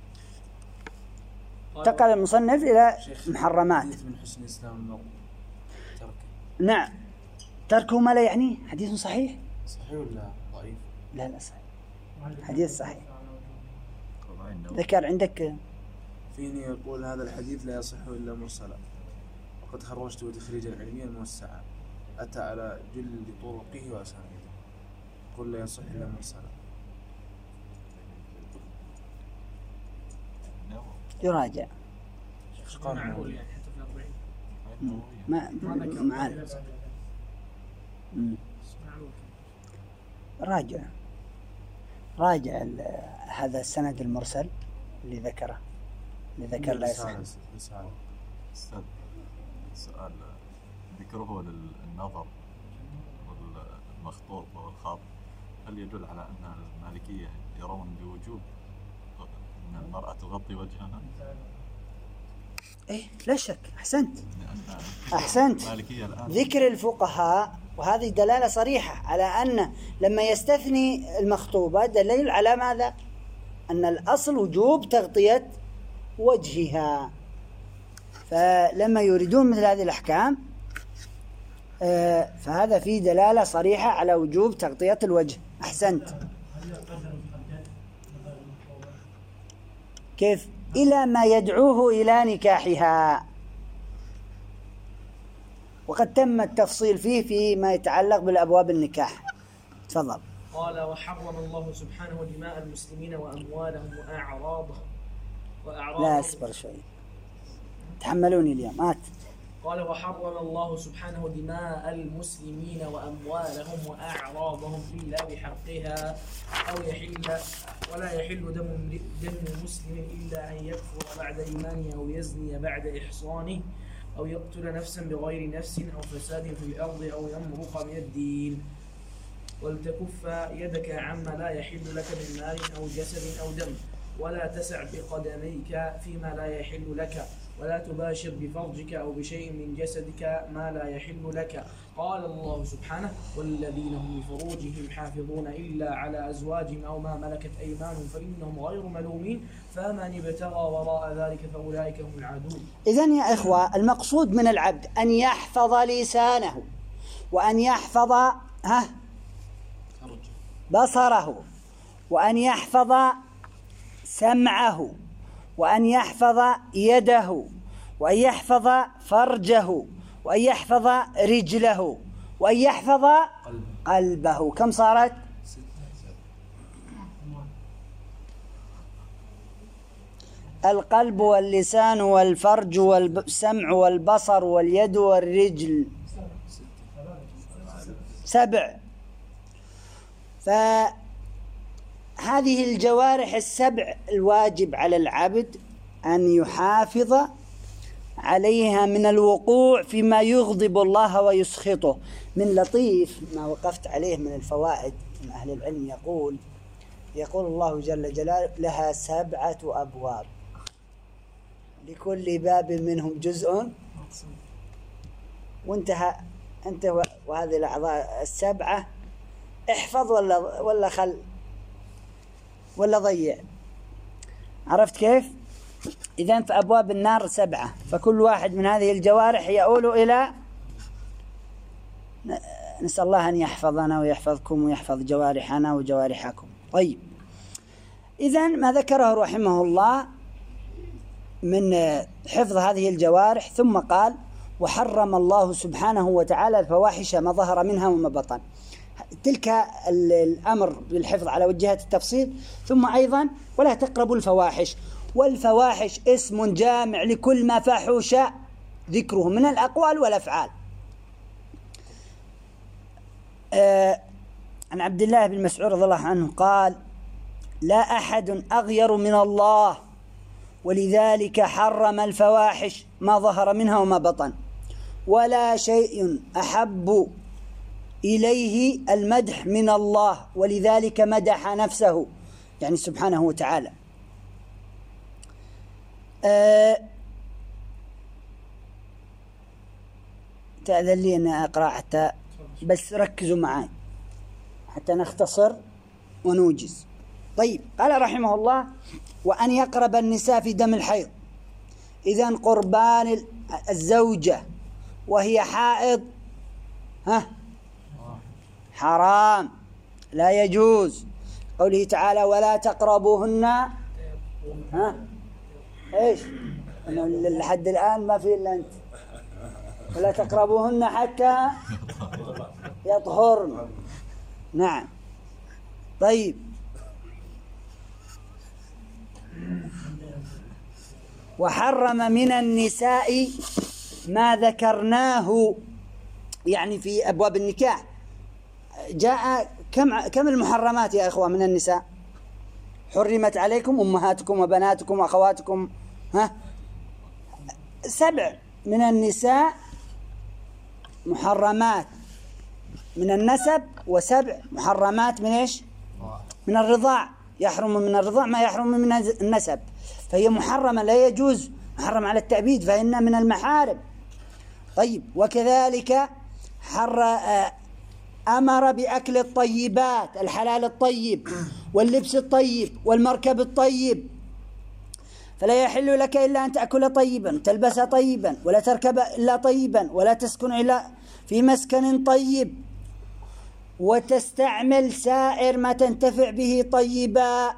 انتقل المصنف إلى محرمات. من حسن إسلام المرء تركه. نعم، تركه ما لا يعنيه. حديث صحيح؟ صحيح ولا ضعيف؟ لا صحيح، حديث صحيح. ذكر عندك فيني يقول هذا الحديث لا يصح إلا مرسلا، وقد خرجته تخريجا علميا موسعا أتى على جل طرقه وأسانيده. قل لا يصح إلا مرسلا. يراجع. معقول يعني حتى في 40 معانا. راجع هذا السند المرسل اللي ذكره، اللي ذكر لا يصح. أستاذ، السؤال ذكره للنظر والمخطوط والخاط، هل يدل على أن المالكية يرون بوجوب أن المرأة تغطي وجهها؟ إيه لا شك. أحسنت. ذكر الفقهاء، وهذه دلالة صريحة على أن لما يستثني المخطوبة دليل على ماذا؟ أن الأصل وجوب تغطية وجهها. فلما يريدون مثل هذه الأحكام فهذا فيه دلالة صريحة على وجوب تغطية الوجه. أحسنت. كيف؟ إلى ما يدعوه إلى نكاحها، وقد تم التفصيل فيما يتعلق بالأبواب النكاح. تفضل. قال: وحرم الله سبحانه دماء المسلمين وأموالهم وأعراضهم. لا أصبر شوي، تحملوني اليوم. قال: وحرم الله سبحانه دماء المسلمين وأموالهم وأعراضهم إلا بحقها ولا يحل دم مسلم إلا أن يكفر بعد إيمانه أو يزني بعد إحصانه أو يقتل نفسا بغير نفس أو فساد في الأرض أو يمرق من الدين. ولتكف يدك عما لا يحل لك من مال أو جسد أو دم، ولا تسع بقدميك فيما لا يحل لك، ولا تباشر بفرجك أو بشيء من جسدك ما لا يحل لك. قال الله سبحانه: والذين هم لفروجهم حافظون إلا على أزواجهم أو ما ملكت أيمانهم فإنهم غير ملومين، فمن ابتغى وراء ذلك فأولئك هم العادون. إذن يا إخوة، المقصود من العبد أن يحفظ لسانه، وأن يحفظ بصره، وأن يحفظ سمعه، وأن يحفظ يده، وأن يحفظ فرجه، وأن يحفظ رجله، وأن يحفظ قلبه. كم صارت؟ 6. القلب واللسان والفرج والسمع والبصر واليد والرجل. 7. فهذه الجوارح السبع الواجب على العبد أن يحافظ عليها من الوقوع فيما يغضب الله ويسخطه. من لطيف ما وقفت عليه من الفوائد من أهل العلم يقول الله جل جلاله لها 7 أبواب لكل باب منهم جزء، وانتهى أنت وهذه الأعضاء 7 احفظ ولا خل ولا ضيع. عرفت كيف؟ إذن فأبواب النار 7، فكل واحد من هذه الجوارح يؤول إلى، نسأل الله أن يحفظنا ويحفظكم ويحفظ جوارحنا وجوارحكم. طيب، إذن ما ذكره رحمه الله من حفظ هذه الجوارح، ثم قال وحرم الله سبحانه وتعالى الفواحش ما ظهر منها وما بطن. تلك الأمر بالحفظ على وجهة التفصيل. ثم أيضا ولا تقربوا الفواحش، والفواحش اسم جامع لكل ما فحش ذكره من الأقوال والأفعال. عن عبد الله بن مسعود رضي الله عنه قال لا أحد أغير من الله، ولذلك حرم الفواحش ما ظهر منها وما بطن، ولا شيء أحب إليه المدح من الله، ولذلك مدح نفسه يعني سبحانه وتعالى. تأذن لي أن أقرأ حتى بس ركزوا معي حتى نختصر ونوجز. طيب، قال رحمه الله وأن يقرب النساء في دم الحيض. إذن قربان الزوجة وهي حائض حرام، لا يجوز. قوله تعالى ولا تقربوهن ايش لحد الآن ما في إلا أنت، ولا تقربوهن حتى يطهرن. نعم. طيب، وحرم من النساء ما ذكرناه يعني في أبواب النكاح. جاء كم المحرمات يا إخوة من النساء؟ حرمت عليكم أمهاتكم وبناتكم وأخواتكم 7 من النساء محرمات من النسب، و7 محرمات من إيش؟ من الرضاع. يحرم من الرضاع ما يحرم من النسب، فهي محرمة لا يجوز، محرم على التأبيد فإنها من المحارم. طيب، وكذلك أمر بأكل الطيبات، الحلال الطيب واللبس الطيب والمركب الطيب، فلا يحل لك إلا أن تأكل طيبا تلبس طيبا ولا تركب إلا طيبا ولا تسكن إلا في مسكن طيب وتستعمل سائر ما تنتفع به طيبا.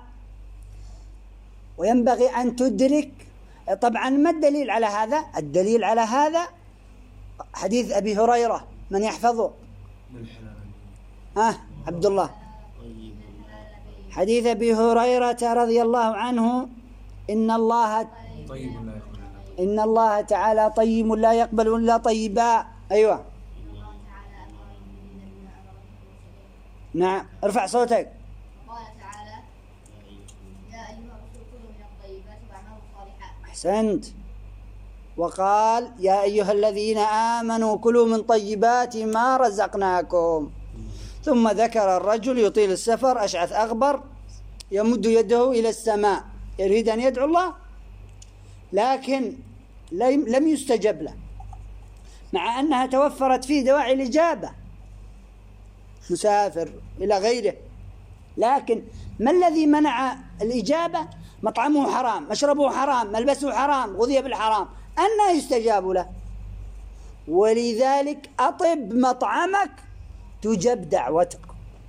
وينبغي أن تدرك طبعا ما الدليل على هذا؟ الدليل على هذا حديث أبي هريرة، من يحفظه؟ عبد الله. حديث أبي هريرة رضي الله عنه إن الله تعالى طيب لا يقبل إلا طيبا. أيوة نعم، ارفع صوتك. قال تعالى يا أيها الرسول كلوا من الطيبات واعملوا صالحا. أحسنت. وقال يا أيها الذين آمنوا كلوا من طيبات ما رزقناكم. ثم ذكر الرجل يطيل السفر أشعث أغبر يمد يده إلى السماء يريد أن يدعو الله لكن لم يستجب له، مع أنها توفرت فيه دواعي الإجابة، مسافر إلى غيره، لكن ما الذي منع الإجابة؟ مطعمه حرام، مشربه حرام، ملبسه حرام، غذي بالحرام، أنه يستجاب له. ولذلك أطب مطعمك تجب دعوتك.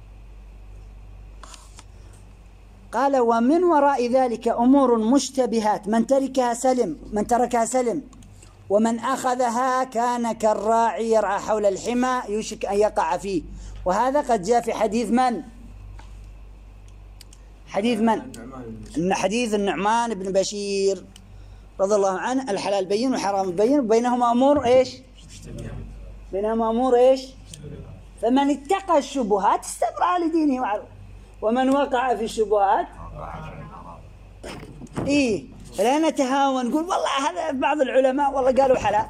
قال ومن وراء ذلك أمور مشتبهات من تركها سلم ومن أخذها كان كالراعي يرعى حول الحمى يوشك أن يقع فيه. وهذا قد جاء في حديث من؟ حديث من؟ حديث النعمان بن بشير رضي الله عنه: الحلال بين والحرام بين وبينهما أمور إيش؟ بينهما أمور إيش؟ فمن اتقى الشبهات استبرأ لدينه وعرضه، ومن وقع في الشبهات إيه لا نتهاون نقول والله هذا بعض العلماء والله قالوا حلال،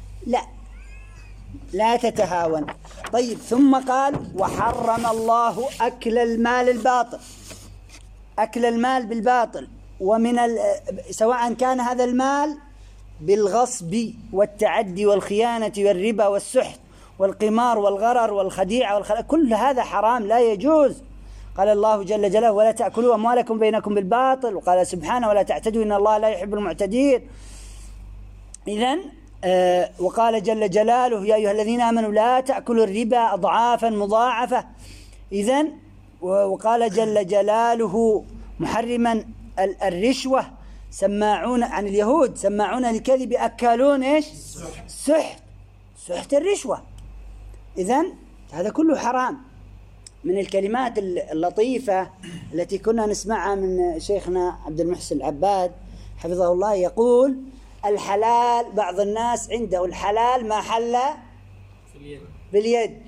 لا تتهاون. طيب ثم قال: وحرم الله أكل المال الباطل، أكل المال بالباطل، ومن سواء كان هذا المال بالغصب والتعدي والخيانة والربا والسحت والقمار والغرر والخديعة كل هذا حرام لا يجوز. قال الله جل جلاله: ولا تأكلوا أموالكم بينكم بالباطل، وقال سبحانه: ولا تعتدوا إن الله لا يحب المعتدين. إذن وقال جل جلاله: يا أيها الذين آمنوا لا تأكلوا الربا أضعافا مضاعفة. إذن وقال جل جلاله محرما الرشوة: سماعون عن اليهود سماعون الكذب أكالون إيش؟ سحت الرشوة. إذن هذا كله حرام. من الكلمات اللطيفة التي كنا نسمعها من شيخنا عبد المحسن العباد حفظه الله يقول: الحلال بعض الناس عنده الحلال ما حل باليد،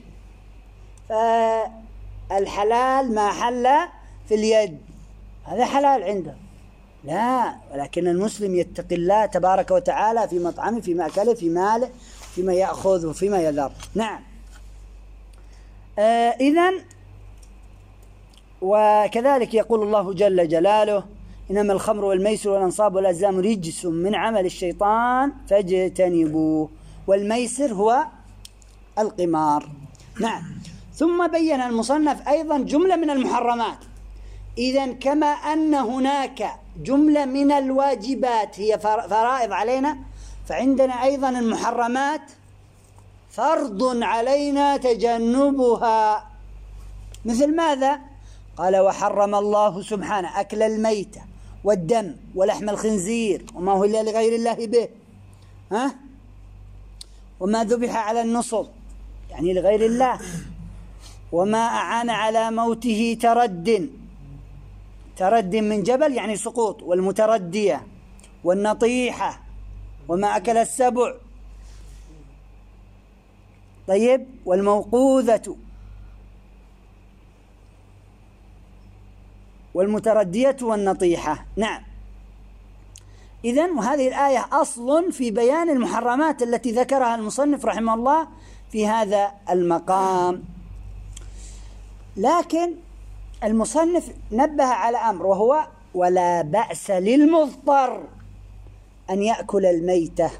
فالحلال ما حل في اليد هذا حلال عنده. لا، ولكن المسلم يتقي الله تبارك وتعالى في مطعمه، في مأكله، في ماله، فيما يأخذ وفيما يذر. نعم. إذن وكذلك يقول الله جل جلاله: إنما الخمر والميسر والأنصاب والأزلام رجس من عمل الشيطان فاجتنبوه. والميسر هو القمار. نعم. ثم بين المصنف أيضا جملة من المحرمات. إذن كما أن هناك جملة من الواجبات هي فرائض علينا، فعندنا أيضا المحرمات فرض علينا تجنبها. مثل ماذا؟ قال: وحرم الله سبحانه أكل الميتة والدم ولحم الخنزير وما هو إلا لغير الله به، وما ذبح على النصب يعني لغير الله، وما أعان على موته ترد من جبل يعني سقوط، والمتردية والنطيحة وما أكل السبع. طيب، والموقوذة والمتردية والنطيحة. نعم. إذن وهذه الآية أصل في بيان المحرمات التي ذكرها المصنف رحمه الله في هذا المقام. لكن المصنف نبه على أمر، وهو: ولا بأس للمضطر أن يأكل الميتة،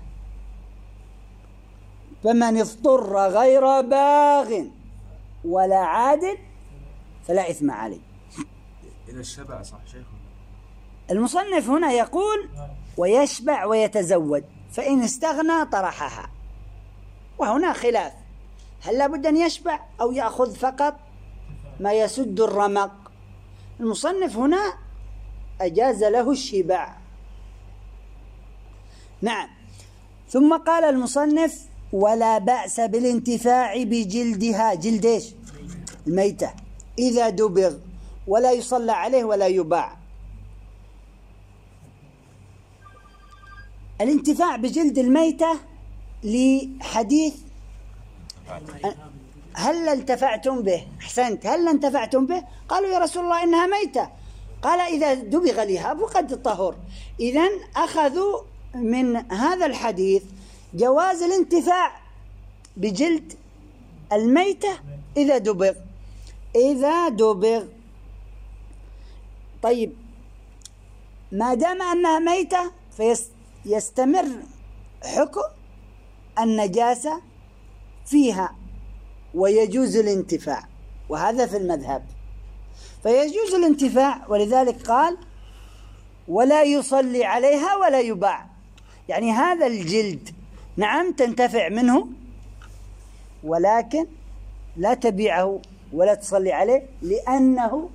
فمن اضطر غير باغ ولا عاد فلا إثم عليه. إلى الشبع صح شيخ؟ المصنف هنا يقول: ويشبع ويتزود، فإن استغنى طرحها. وهنا خلاف، هل لابد أن يشبع أو يأخذ فقط ما يسد الرمق؟ المصنف هنا أجاز له الشبع. نعم. ثم قال المصنف: ولا بأس بالانتفاع بجلدها، جلد إيش؟ الميتة، إذا دبغ، ولا يصلى عليه ولا يباع. الانتفاع بجلد الميتة لحديث هل انتفعتم به؟ أحسنت، هل انتفعتم به؟ قالوا: يا رسول الله إنها ميتة. قال: إذا دبغ لها فقد طهر. إذن أخذوا من هذا الحديث جواز الانتفاع بجلد الميتة إذا دبغ. طيب، ما دام أنها ميتة فيستمر حكم النجاسة فيها ويجوز الانتفاع، وهذا في المذهب، فيجوز الانتفاع. ولذلك قال: ولا يصلي عليها ولا يباع، يعني هذا الجلد نعم تنتفع منه، ولكن لا تبيعه ولا تصلي عليه لأنه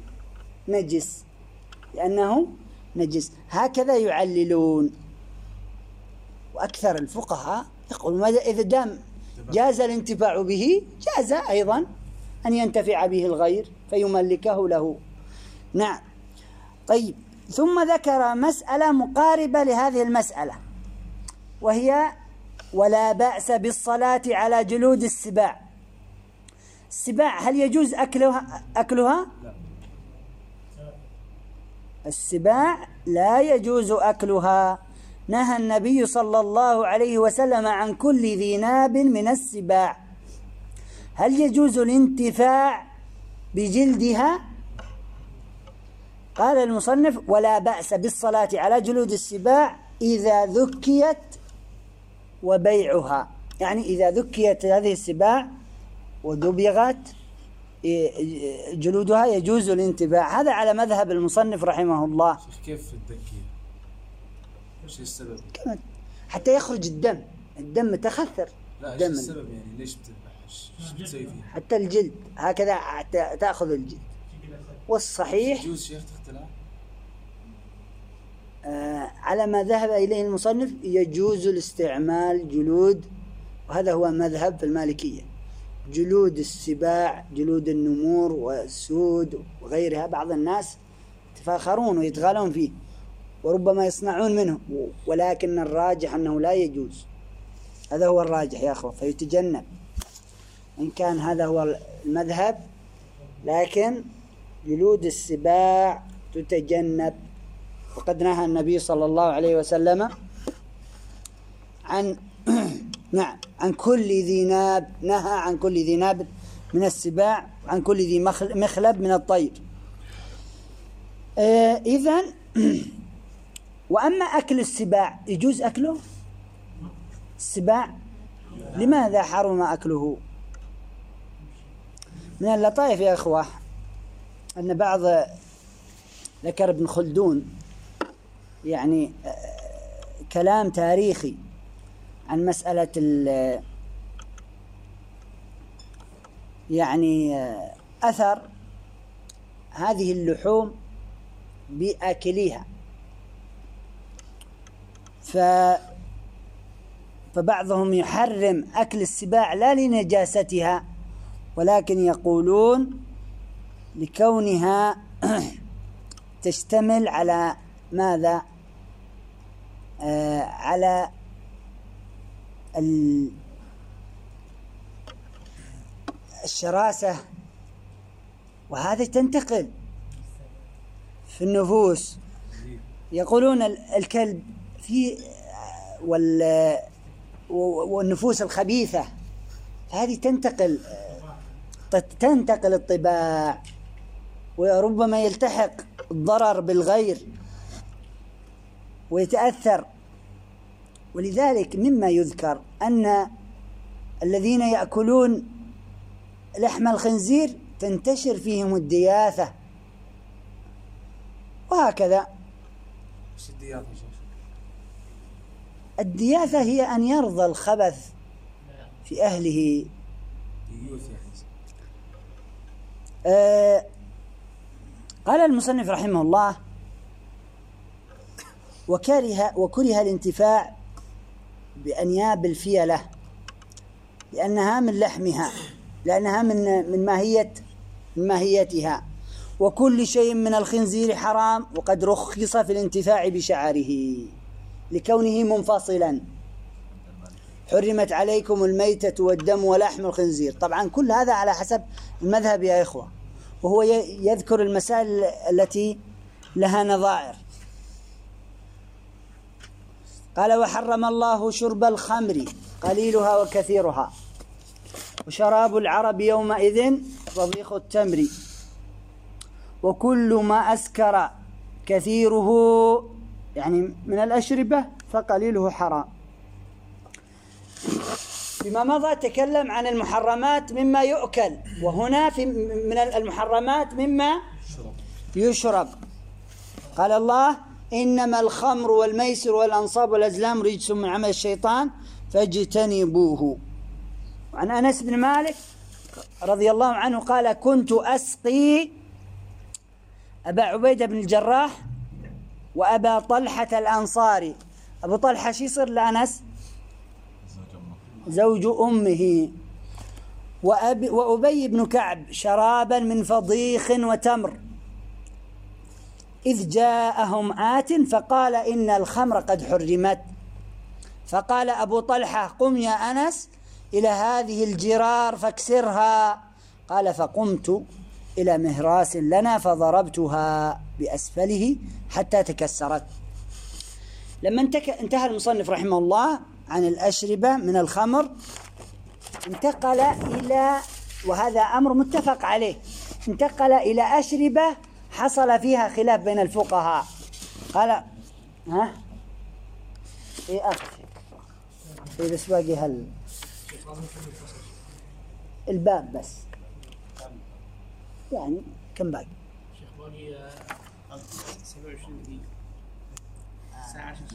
نجس. هكذا يعللون. وأكثر الفقهاء يقول: ماذا إذا دام جاز الانتفاع به، جاز أيضا أن ينتفع به الغير فيملكه له. نعم. طيب، ثم ذكر مسألة مقاربة لهذه المسألة، وهي ولا بأس بالصلاة على جلود السباع. السباع هل يجوز أكلها؟ لا. السباع لا يجوز أكلها. نهى النبي صلى الله عليه وسلم عن كل ذي ناب من السباع. هل يجوز الانتفاع بجلدها؟ قال المصنف ولا بأس بالصلاة على جلود السباع إذا ذكيت وبيعها، يعني إذا ذكيت هذه السباع ودبغت جلودها يجوز الانتفاع. هذا على مذهب المصنف رحمه الله. شيخ كيف التذكية؟ ايش السبب؟ حتى يخرج الدم تخثر. لا، ايش السبب يعني؟ ليش بتذبح؟ ايش بتسوي فيه؟ حتى الجلد هكذا تأخذ الجلد. والصحيح يجوز شيخ تختلع؟ على ما ذهب إليه المصنف يجوز الاستعمال جلود، وهذا هو مذهب في المالكية، جلود السباع، جلود النمور والسود وغيرها. بعض الناس يتفاخرون ويتغالون فيه وربما يصنعون منه، ولكن الراجح أنه لا يجوز. هذا هو الراجح يا أخوة، فيتجنب إن كان هذا هو المذهب، لكن جلود السباع تتجنب. وقد نهى النبي صلى الله عليه وسلم عن نعم عن كل ذي ناب، نهى عن كل ذي ناب من السباع، عن كل ذي مخلب من الطير. إذن وأما أكل السباع يجوز أكله؟ السباع لماذا حرم أكله؟ من اللطائف يا أخوة أن بعض ذكر ابن خلدون يعني كلام تاريخي عن مسألة يعني أثر هذه اللحوم بأكلها. فبعضهم يحرم أكل السباع لا لنجاستها، ولكن يقولون لكونها تشتمل على ماذا؟ على الشراسة، وهذا تنتقل في النفوس. يقولون الكلب في والنفوس الخبيثة هذه تنتقل الطباع، وربما يلتحق الضرر بالغير ويتأثر. ولذلك مما يذكر أن الذين يأكلون لحم الخنزير تنتشر فيهم الدياثة، وهكذا. ايش الدياثة يا شيخ؟ الدياثة هي أن يرضى الخبث في أهله. ديوث يعني. قال المصنف رحمه الله وكره الانتفاع بأنياب الفيلة لأنها من لحمها، لأنها من ماهيتها. وكل شيء من الخنزير حرام، وقد رخص في الانتفاع بشعره لكونه منفصلا. حرمت عليكم الميتة والدم ولحم الخنزير. طبعا كل هذا على حسب المذهب يا إخوة، وهو يذكر المسائل التي لها نظائر. قال وحرم الله شرب الخمر قليلها وكثيرها، وشراب العرب يومئذ رضيخ التمر، وكل ما أسكر كثيره يعني من الأشربة فقليله حرام. فيما مضى تكلم عن المحرمات مما يؤكل، وهنا من المحرمات مما يشرب. قال الله إنما الخمر والميسر والأنصاب والأزلام رجس من عمل الشيطان فاجتنبوه. وعن أنس بن مالك رضي الله عنه قال كنت أسقي أبا عبيدة بن الجراح وأبا طلحة الأنصاري. أبو طلحة شو يصير لأنس؟ زوج أمه. وأبي بن كعب شرابا من فضيخ وتمر. إذ جاءهم آت فقال إن الخمر قد حرمت، فقال أبو طلحة قم يا أنس إلى هذه الجرار فاكسرها. قال فقمت إلى مهراس لنا فضربتها بأسفله حتى تكسرت. لما انتهى المصنف رحمه الله عن الأشربة من الخمر، انتقل إلى، وهذا أمر متفق عليه، انتقل إلى أشربة حصل فيها خلاف بين الفقهاء. قال إيه أخي إيه بس باقي الباب بس يعني كم باقي؟ شيخ باقي 27 دقيقة، الساعة 10.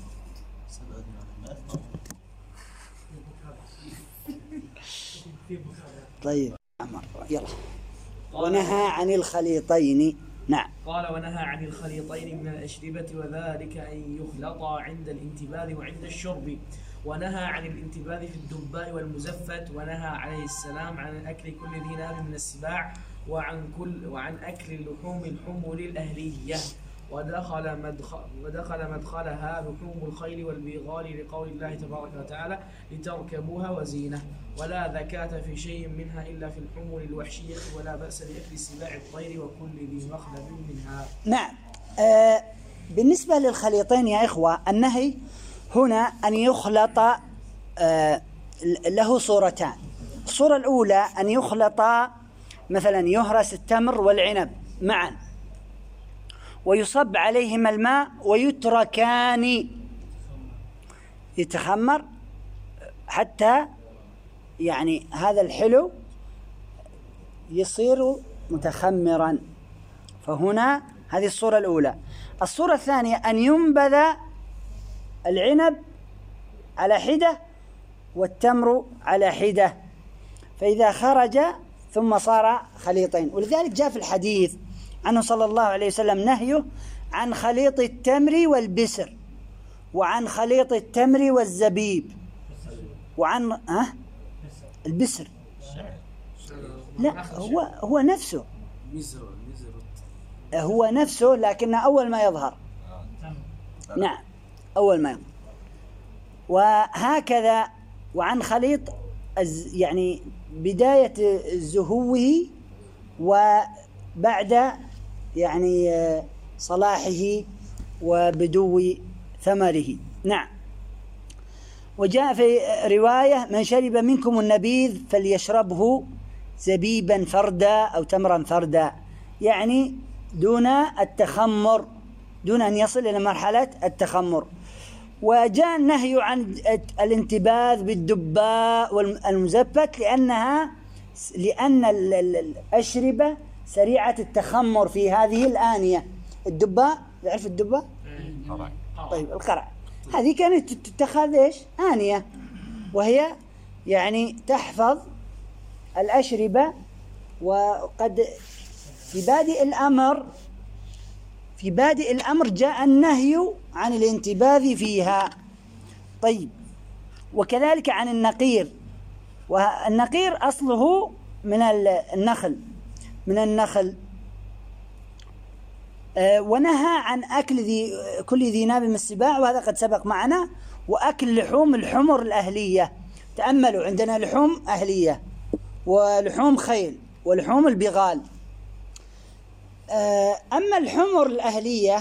طيب يلا. ونهى عن الخليطين. نعم. قال ونهى عن الخليطين من الأشربة وذلك أن يخلطا عند الانتباذ وعند الشرب. ونهى عن الانتباذ في الدباء والمزفت. ونهى عليه السلام عن أكل كل ذي ناب من السباع وعن أكل لحوم الحمر الأهلية. ودخل مدخلها لحوم الخيل والبغال لقول الله تبارك وتعالى لتركبوها وزينة. ولا زكاة في شيء منها إلا في الحمر الوحشية، ولا بأس لأكل سباع الطير وكل ذي مخلب منها. نعم. بالنسبة للخليطين يا إخوة، النهي هنا أن يخلط له صورتان. الصورة الأولى أن يخلط مثلا يهرس التمر والعنب معا ويصب عليهما الماء ويتركان يتخمر حتى يعني هذا الحلو يصير متخمرا. فهنا هذه الصورة الأولى. الصورة الثانية أن ينبذ العنب على حدة والتمر على حدة، فإذا خرج ثم صار خليطين. ولذلك جاء في الحديث عنه صلى الله عليه وسلم نهيه عن خليط التمر والبسر، وعن خليط التمر والزبيب، وعن البسر. لا هو نفسه، هو نفسه لكن أول ما يظهر. نعم أول ما يظهر. وهكذا وعن خليط يعني بداية زهوه وبعد يعني صلاحه وبدو ثمره. نعم. وجاء في رواية من شرب منكم النبيذ فليشربه زبيبا فردا أو تمرا فردا، يعني دون التخمر، دون أن يصل إلى مرحلة التخمر. وجاء النهي عن الانتباذ بالدباء والمزفت لأن الأشربة سريعة التخمر في هذه الآنية. الدباء، يعرف الدباء؟ طيب القرع، هذه كانت تتخذ إيش؟ آنية، وهي يعني تحفظ الأشربة. وقد في بادئ الأمر جاء النهي عن الانتباذ فيها. طيب، وكذلك عن النقير. والنقير أصله من النخل. ونهى عن أكل كل ذي ناب من السباع، وهذا قد سبق معنا. وأكل لحوم الحمر الأهلية. تأملوا، عندنا لحوم أهلية ولحوم خيل ولحوم البغال. أما الحمر الأهلية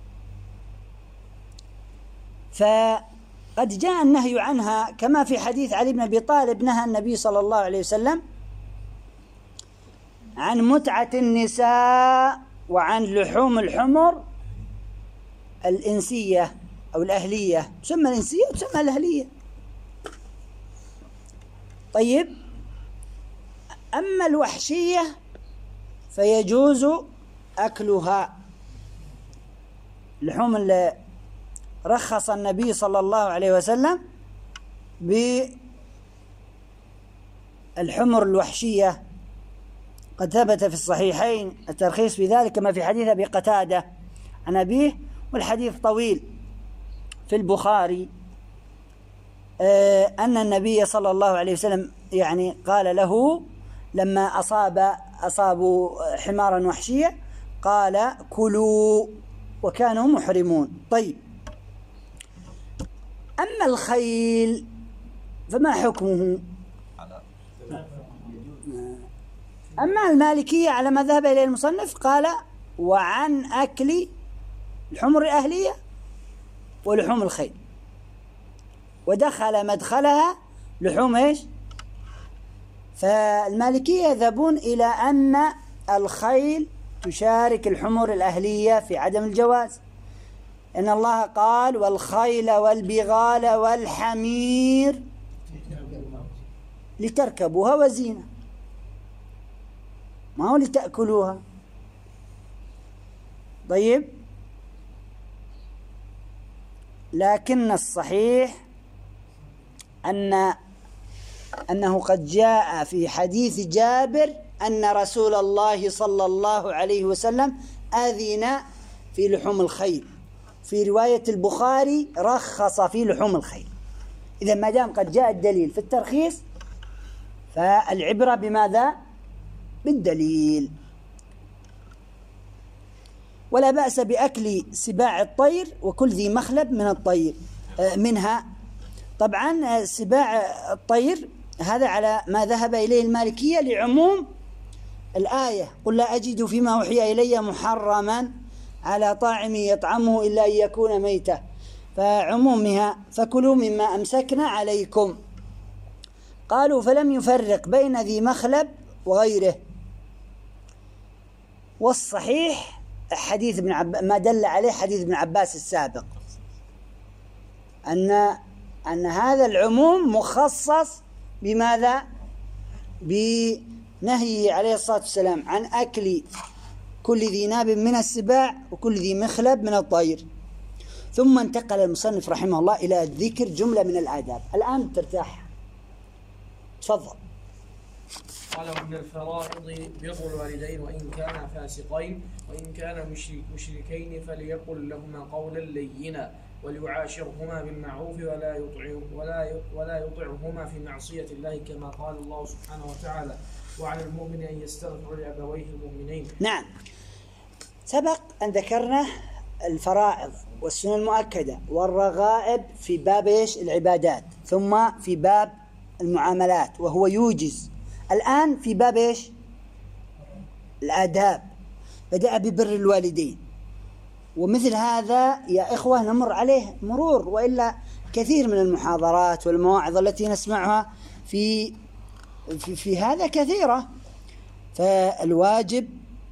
فقد جاء النهي عنها كما في حديث علي بن أبي طالب، نهى النبي صلى الله عليه وسلم عن متعة النساء وعن لحوم الحمر الإنسية أو الأهلية. تسمى الإنسية وتسمى الأهلية. طيب، أما الوحشية فيجوز أكلها. لحوم اللي رخص النبي صلى الله عليه وسلم بالحمر الوحشية، قد ثبت في الصحيحين الترخيص في ذلك كما في حديث أبي قتادة عن أبيه، والحديث طويل في البخاري، أن النبي صلى الله عليه وسلم يعني قال له لما أصابوا حمارا وحشية قال كلوا وكانوا محرمون. طيب، أما الخيل فما حكمه؟ أما المالكية على ما ذهب إليه المصنف قال وعن أكل الحمر الأهلية ولحوم الخيل، ودخل مدخلها لحوم إيش؟ فالمالكية يذهبون إلى أن الخيل تشارك الحمر الأهلية في عدم الجواز، إن الله قال والخيل والبغال والحمير لتركبوها وزينة، ما هو لتأكلوها. طيب، لكن الصحيح أنه قد جاء في حديث جابر أن رسول الله صلى الله عليه وسلم أذن في لحوم الخيل، في رواية البخاري رخص في لحوم الخيل. إذا ما دام قد جاء الدليل في الترخيص فالعبرة بماذا؟ بالدليل. ولا بأس بأكل سباع الطير وكل ذي مخلب من الطير منها. طبعا سباع الطير هذا على ما ذهب إليه المالكية لعموم الآية قل لا أجد فيما أوحي إلي محرما على طاعم يطعمه إلا أن يكون ميتا، فعمومها فكلوا مما أمسكنا عليكم. قالوا فلم يفرق بين ذي مخلب وغيره. والصحيح حديث ما دل عليه حديث ابن عباس السابق أن هذا العموم مخصص بماذا؟ بنهيه عليه الصلاة والسلام عن أكل كل ذي ناب من السباع وكل ذي مخلب من الطير. ثم انتقل المصنف رحمه الله إلى ذكر جملة من الآداب. الآن ترتاح، تفضل. قال ومن الفرائض بر الوالدين وإن كانا فاسقين وإن كانا مشركين فليقل لهما قولا لينا وليعاشرهما بالمعروف ولا يطعهما في معصية الله كما قال الله سبحانه وتعالى وعلى المؤمن أن يستغفر لأبويه المؤمنين. نعم، سبق أن ذكرنا الفرائض والسنن المؤكدة والرغائب في باب إيش؟ العبادات، ثم في باب المعاملات وهو يوجز. الآن في باب إيش؟ الآداب. بدأ ببر الوالدين، ومثل هذا يا إخوة نمر عليه مرور، وإلا كثير من المحاضرات والمواعظ التي نسمعها في هذا كثيرة. فالواجب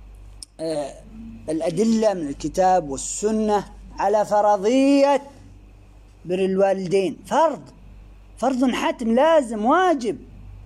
الأدلة من الكتاب والسنة على فرضية بر الوالدين، فرض حتم لازم واجب.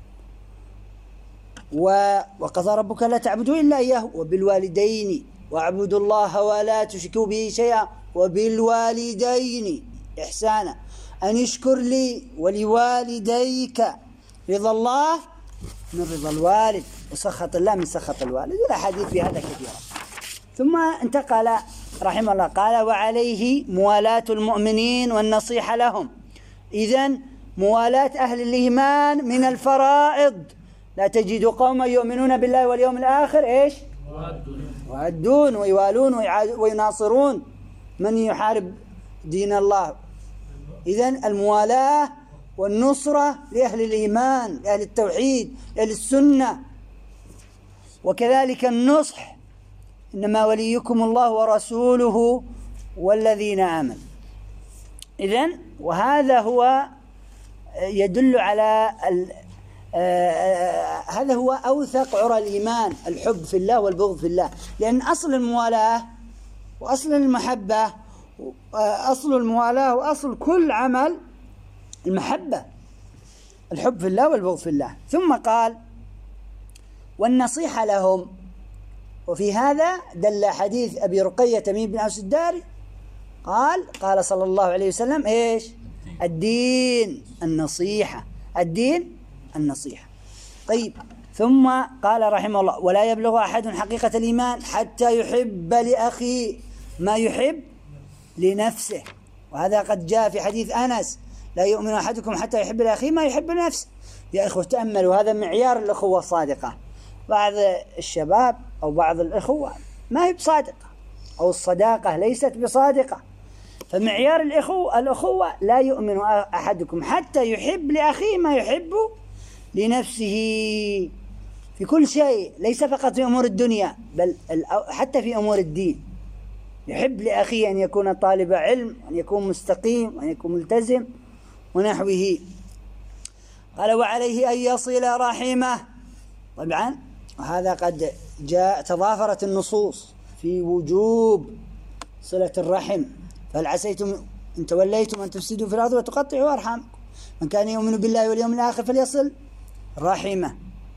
وقضى ربك لا تعبدوا إلا إياه وبالوالدين واعبدوا الله ولا تشركوا به شيئا وبالوالدين إحسانا أن يشكر لي ولوالديك رضا الله من رضا الوالد وسخط الله من سخط الوالد. والأحاديث في هذا كثيرة. ثم انتقل رحمه الله قال وعليه موالاة المؤمنين والنصيحة لهم. إذن موالاة أهل الإيمان من الفرائض. لا تجد قوما يؤمنون بالله واليوم الآخر إيش؟ يودون ويوالون ويناصرون من يحارب دين الله. إذن الموالاة والنصرة لأهل الإيمان، لأهل التوحيد، لأهل السنة. وكذلك النصح إنما وليكم الله ورسوله والذين آمنوا. إذن وهذا هو يدل على هذا هو أوثق عرى الإيمان، الحب في الله والبغض في الله. لأن أصل الموالاة وأصل المحبة، أصل الموالاة وأصل كل عمل المحبة، الحب في الله والبغض في الله. ثم قال والنصيحة لهم. وفي هذا دل حديث أبي رقية تميم بن أوس الداري قال صلى الله عليه وسلم إيش؟ الدين النصيحة، الدين النصيحة. طيب، ثم قال رحمه الله ولا يبلغ أحد حقيقة الإيمان حتى يحب لأخيه ما يحب لنفسه. وهذا قد جاء في حديث أنس لا يؤمن أحدكم حتى يحب لأخيه ما يحب لنفسه. يا إخوة تأملوا، هذا معيار الأخوة الصادقة. بعض الشباب أو بعض الأخوة ما هي بصادقة، أو الصداقة ليست بصادقة. فمعيار الأخوة لا يؤمن أحدكم حتى يحب لأخيه ما يحب لنفسه في كل شيء، ليس فقط في أمور الدنيا بل حتى في أمور الدين. يحب لأخيه أن يكون طالب علم، أن يكون مستقيم، أن يكون ملتزم ونحوه. قال وعليه أن يصل رحمه. طبعا وهذا قد جاء تضافرت النصوص في وجوب صلة الرحم. فهل عسيتم إن توليتم أن تفسدوا في الأرض وتقطعوا أرحامكم من كان يؤمن بالله واليوم الآخر فليصل رحمه.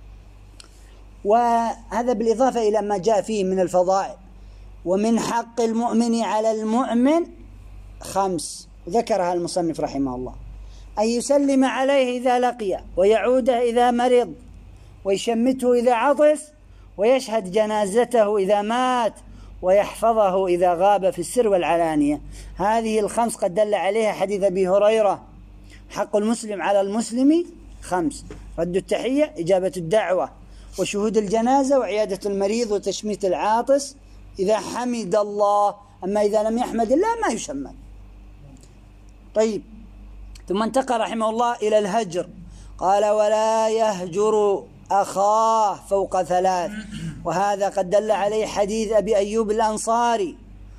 وهذا بالإضافة إلى ما جاء فيه من الفضائل. ومن حق المؤمن على المؤمن 5 ذكرها المصنف رحمه الله: أن يسلم عليه إذا لقيه، ويعوده إذا مرض، ويشمته إذا عطس، ويشهد جنازته إذا مات، ويحفظه إذا غاب في السر والعلانية. هذه ال5 قد دل عليها حديث أبي هريرة: حق المسلم على المسلم 5: رد التحية، إجابة الدعوة، وشهود الجنازة، وعيادة المريض، وتشميت العاطس إذا حمد الله. أما إذا لم يحمد الله ما يشمت. طيب، ثم انتقل رحمه الله إلى الهجر. قال ولا يهجر أخاه فوق 3. وهذا قد دل عليه حديث أبي أيوب الأنصاري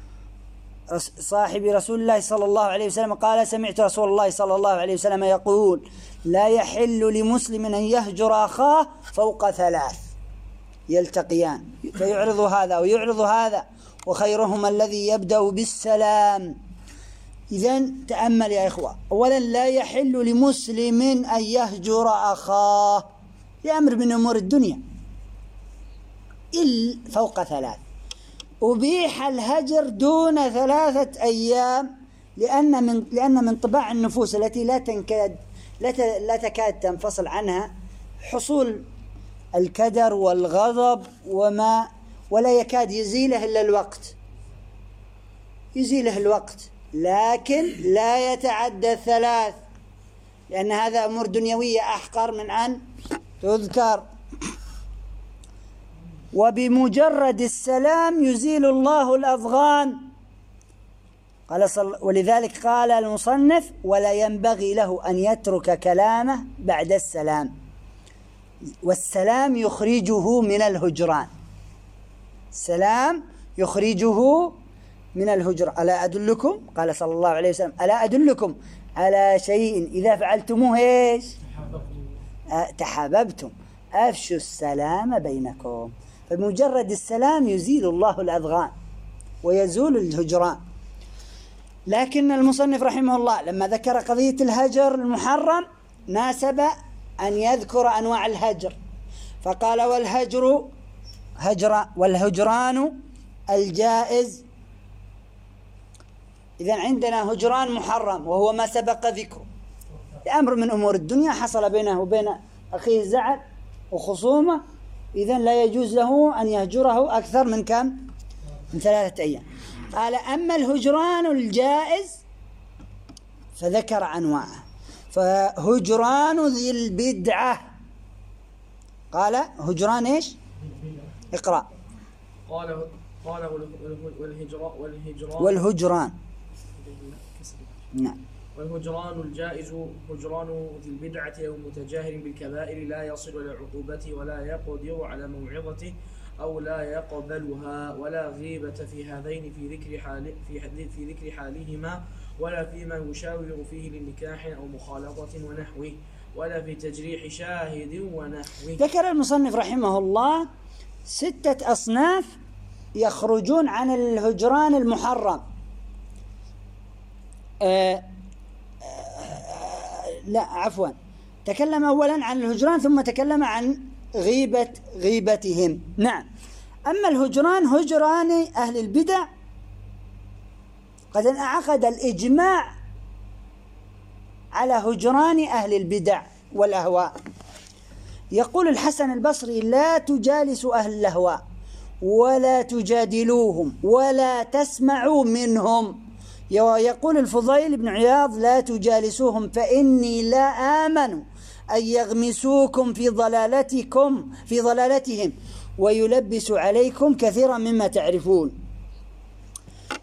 صاحب رسول الله صلى الله عليه وسلم قال: سمعت رسول الله صلى الله عليه وسلم يقول: لا يحل لمسلم أن يهجر أخاه فوق 3 يلتقيان فيعرض هذا ويعرض هذا، وخيرهما الذي يبدأ بالسلام. إذن تأمل يا إخوة، أولا لا يحل لمسلم أن يهجر أخاه لأمر من أمور الدنيا إلا فوق 3. أبيح الهجر دون 3 أيام لأن من طباع النفوس التي لا تكاد تنفصل عنها حصول الكدر والغضب ولا يكاد يزيله إلا الوقت، يزيله الوقت، لكن لا يتعدى 3 لأن هذا أمور دنيوية أحقر من أن تذكر. وبمجرد السلام يزيل الله الأضغان. ولذلك قال المصنف: ولا ينبغي له أن يترك كلامه بعد السلام، والسلام يخرجه من الهجران. السلام يخرجه من الهجر. ألا أدلكم، قال صلى الله عليه وسلم: ألا أدلكم على شيء إذا فعلتموه إيش؟ تحاببتم، أفشوا السلام بينكم. فمجرد السلام يزيل الله الأضغان ويزول الهجران. لكن المصنف رحمه الله لما ذكر قضية الهجر المحرم ناسب أن يذكر أنواع الهجر، فقال: والهجران الجائز. إذن عندنا هجران محرم وهو ما سبق ذكره لأمر من أمور الدنيا حصل بينه وبين أخيه زعل وخصومة، إذن لا يجوز له أن يهجره أكثر من كم؟ من 3 أيام. قال: أما الهجران الجائز فذكر أنواعه. فهجران ذي البدعة، قال: هجران إيش؟ اقرأ. قال والهجران نعم. والهجران الجائز هجران ذي البدعة أو متجاهر بالكبائر لا يصل إلى عقوبته ولا يقدر على موعظته أو لا يقبلها، ولا غيبة في هذين في ذكر حالهما، ولا فيما يشاور فيه للنكاح أو مخالطة ونحوه، ولا في تجريح شاهد ونحوه. ذكر المصنف رحمه الله 6 أصناف يخرجون عن الهجران المحرم. لا عفوا، تكلم أولا عن الهجران ثم تكلم عن غيبتهم. نعم. أما الهجران هجران أهل البدع قد انعقد الإجماع على هجران أهل البدع والأهواء. يقول الحسن البصري: لا تجالسوا أهل الأهواء ولا تجادلوهم ولا تسمعوا منهم. يقول الفضيل بن عياض: لا تجالسوهم فإني لا آمن أن يغمسوكم في ضلالتهم ويلبس عليكم كثيرا مما تعرفون.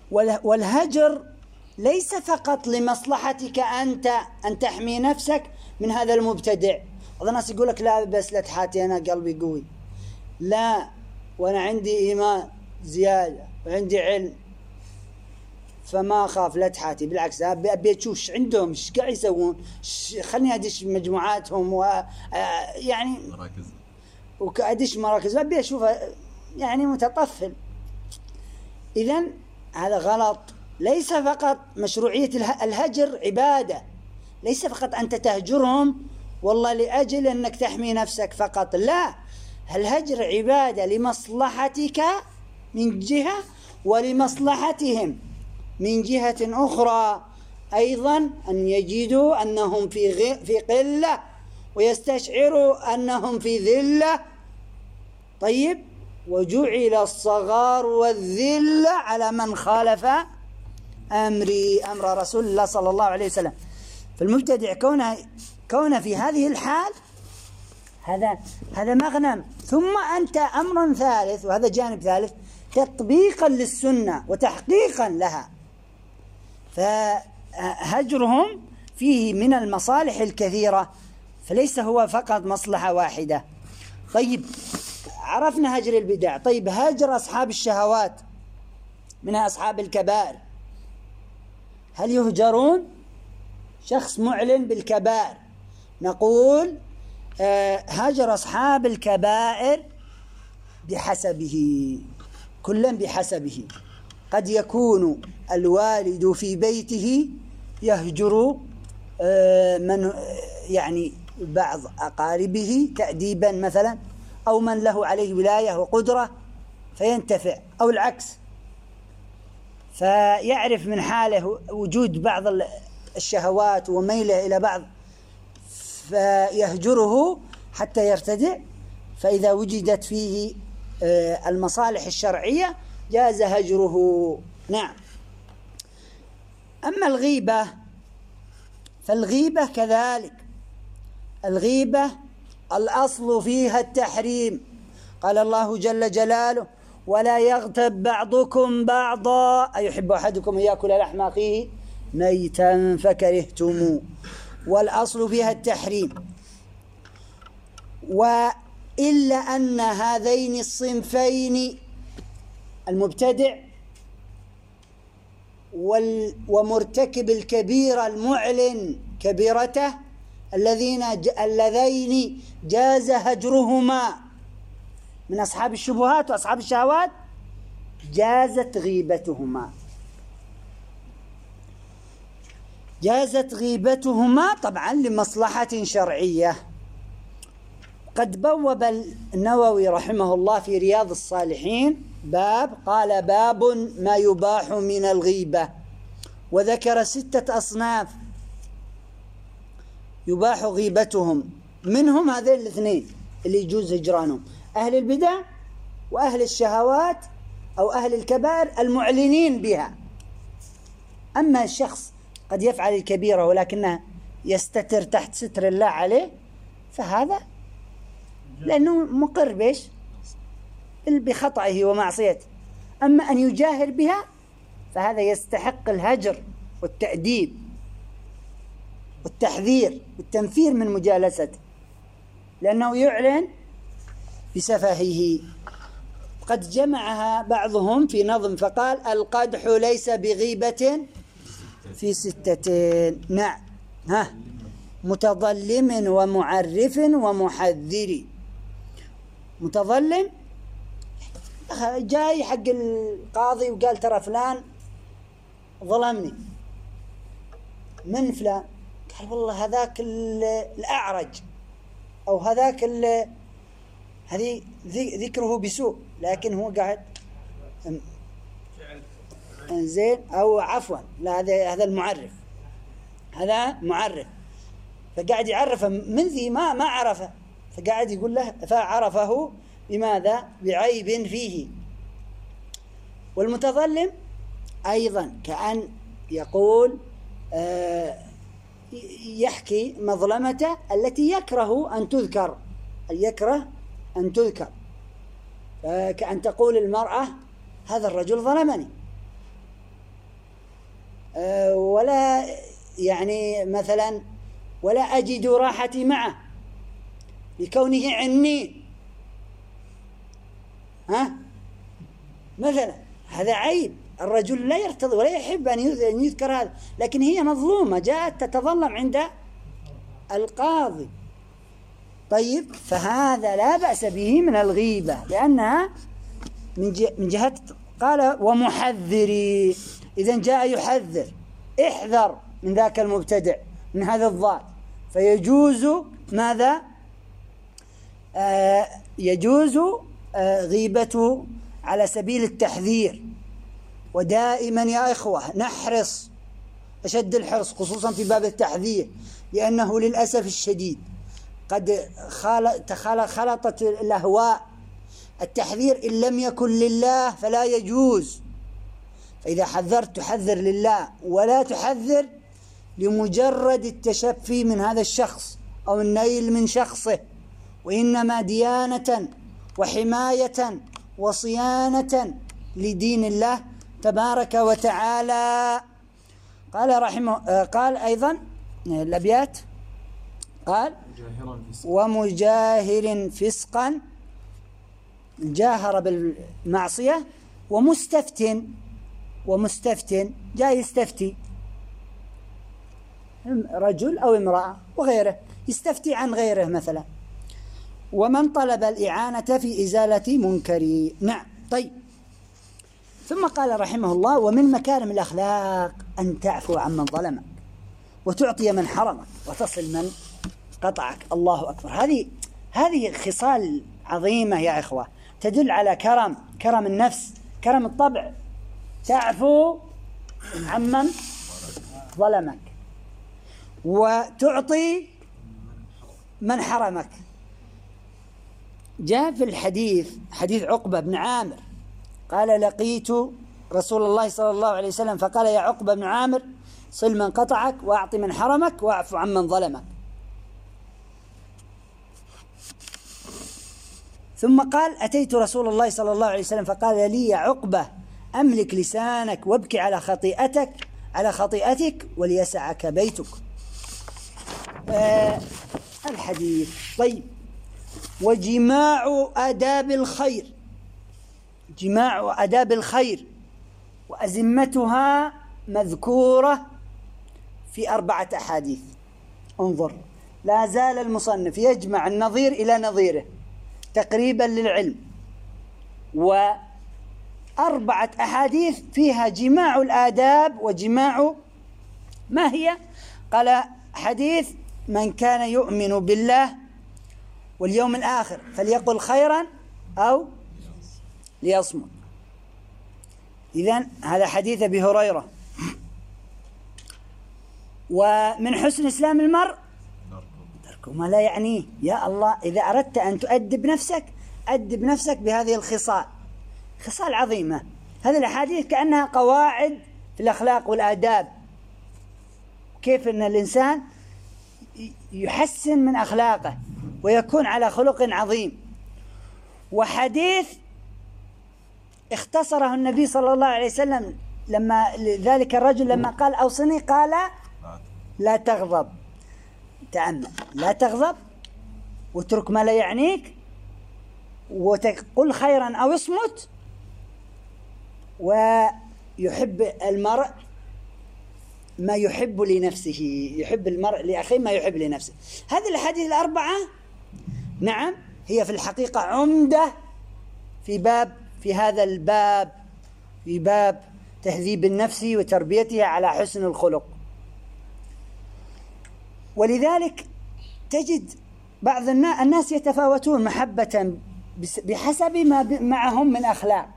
والهجر ليس فقط لمصلحتك أنت أن تحمي نفسك من هذا المبتدع. بعض الناس يقول لك لا بس لا تحاتي أنا قلبي قوي، لا وأنا عندي إيمان زيادة وعندي علم فما أخاف لا تحاتي، بالعكس أبي أشوف عندهم إيش قاعد يسوون، خلني أدش مجموعاتهم يعني مراكز وكأدش مراكز أبي أشوفها يعني متطفل. إذن هذا غلط. ليس فقط مشروعية الهجر عبادة، ليس فقط أنت تهجرهم والله لأجل أنك تحمي نفسك فقط، لا، الهجر عبادة لمصلحتك من جهة ولمصلحتهم من جهة أخرى أيضا، أن يجدوا أنهم في قلة ويستشعروا أنهم في ذلة. طيب، وجعل الصغار والذلة على من خالف أمر رسول الله صلى الله عليه وسلم. فالمبتدع كونه في هذه الحال هذا مغنم. ثم أنت أمر ثالث، وهذا جانب ثالث، تطبيقا للسنة وتحقيقا لها، فهجرهم فيه من المصالح الكثيرة، فليس هو فقط مصلحة واحدة. طيب، عرفنا هجر البدع. طيب، هجر أصحاب الشهوات من أصحاب الكبائر، هل يهجرون؟ شخص معلن بالكبائر، نقول هجر أصحاب الكبائر بحسبه، كلا بحسبه. قد يكون الوالد في بيته يهجر من يعني بعض أقاربه تأديبا مثلا، أو من له عليه ولاية وقدرة فينتفع، أو العكس، فيعرف من حاله وجود بعض الشهوات وميله إلى بعض فيهجره حتى يرتدع. فإذا وجدت فيه المصالح الشرعية جاز هجره. نعم. أما الغيبة فالغيبة كذلك، الغيبة الأصل فيها التحريم. قال الله جل جلاله: ولا يغتب بعضكم بعضا أيحب أحدكم أن يأكل لحم أخيه ميتا فكرهتموه، والأصل فيها التحريم. وإلا أن هذين الصنفين، المبتدع ومرتكب الكبيرة المعلن كبيرته، اللذين جاز هجرهما من أصحاب الشبهات وأصحاب الشهوات، جازت غيبتهما. جازت غيبتهما طبعا لمصلحة شرعية. قد بوب النووي رحمه الله في رياض الصالحين باب، قال: باب ما يباح من الغيبة، وذكر 6 أصناف يباح غيبتهم، منهم هذين الاثنين اللي يجوز هجرانهم: أهل البدع وأهل الشهوات أو أهل الكبائر المعلنين بها. أما الشخص قد يفعل الكبيرة ولكنه يستتر تحت ستر الله عليه، فهذا لأنه مقر بيش بخطئه ومعصيته. أما أن يجاهر بها فهذا يستحق الهجر والتأديب والتحذير والتنفير من مجالسته، لأنه يعلن بسفهه. قد جمعها بعضهم في نظم فقال: القدح ليس بغيبة في 6. نعم. متظلم ومعرف ومحذر. متظلم جاي حق القاضي وقال: ترى فلان ظلمني. من فلان؟ قال: والله هذاك الأعرج، أو هذاك هذه ذكره بسوء، لكن هو قاعد زين، أو عفوا لا، هذا المعرف، هذا معرف، فقاعد يعرفه من ذي ما عرفه، فقاعد يقول له، فعرفه بماذا؟ بعيب فيه. والمتظلم أيضا كأن يقول يحكي مظلمته التي يكره أن تذكر، يكره أن تذكر، كأن تقول المرأة: هذا الرجل ظلمني، ولا يعني مثلا ولا أجد راحتي معه لكونه عني، مثلا هذا عيب. الرجل لا يرتضي ولا يحب أن يذكر هذا، لكن هي مظلومة جاءت تتظلم عند القاضي. طيب، فهذا لا بأس به من الغيبة، لأنها من جهة قال ومحذري، إذن جاء يحذر، احذر من ذاك المبتدع من هذا الضال، فيجوز ماذا؟ يجوز غيبته على سبيل التحذير. ودائما يا إخوة نحرص أشد الحرص خصوصا في باب التحذير، لأنه للأسف الشديد قد خلطت الأهواء. التحذير إن لم يكن لله فلا يجوز، فإذا حذرت تحذر لله، ولا تحذر لمجرد التشفي من هذا الشخص أو النيل من شخصه، وإنما ديانة وحماية وصيانة لدين الله تبارك وتعالى. قال أيضا الأبيات، قال ومجاهر فسقا، جاهر بالمعصية، ومستفتن جاء يستفتي رجل أو امرأة وغيره، يستفتي عن غيره مثلا. ومن طلب الإعانة في إزالة منكر. نعم. طيب، ثم قال رحمه الله ومن مكارم الأخلاق أن تعفو عمن ظلمك، وتعطي من حرمك، وتصل من قطعك. الله أكبر. هذه خصال عظيمة يا إخوة، تدل على كرم النفس، كرم الطبع. تعفو عمن ظلمك، وتعطي من حرمك. جاء في الحديث، حديث عقبة بن عامر، قال لقيت رسول الله صلى الله عليه وسلم فقال يا عقبة بن عامر صل من قطعك، وأعط من حرمك، واعف عمن ظلمك. ثم قال أتيت رسول الله صلى الله عليه وسلم فقال لي يا عقبة أملك لسانك وابكي على خطيئتك وليسعك بيتك. الحديث. طيب، وجماع آداب الخير، جماع آداب الخير وأزمتها مذكورة في 4 أحاديث. انظر، لا زال المصنف يجمع النظير إلى نظيره تقريبا للعلم، و4 أحاديث فيها جماع الآداب. وجماع ما هي؟ قال حديث من كان يؤمن بالله واليوم الآخر فليقل خيرا أو ليصمت. إذن هذا حديث أبي هريرة. ومن حسن إسلام المرء ترك ما لا يعنيه. يا الله، إذا أردت أن تؤدب نفسك أدب نفسك بهذه الخصال، خصال عظيمة. هذه الأحاديث كأنها قواعد في الأخلاق والآداب، كيف أن الإنسان يحسن من أخلاقه ويكون على خلق عظيم. وحديث اختصره النبي صلى الله عليه وسلم لما ذلك الرجل لما قال أوصني، قال لا تغضب. تأمل، لا تغضب، واترك ما لا يعنيك، وتقول خيرا أو اصمت. ويحب المرء ما يحب لنفسه، يحب المرء لأخيه ما يحب لنفسه. هذه الأحاديث ال4 نعم هي في الحقيقة عمدة في هذا الباب، في باب تهذيب النفس وتربيتها على حسن الخلق. ولذلك تجد بعض الناس يتفاوتون محبة بحسب ما معهم من أخلاق.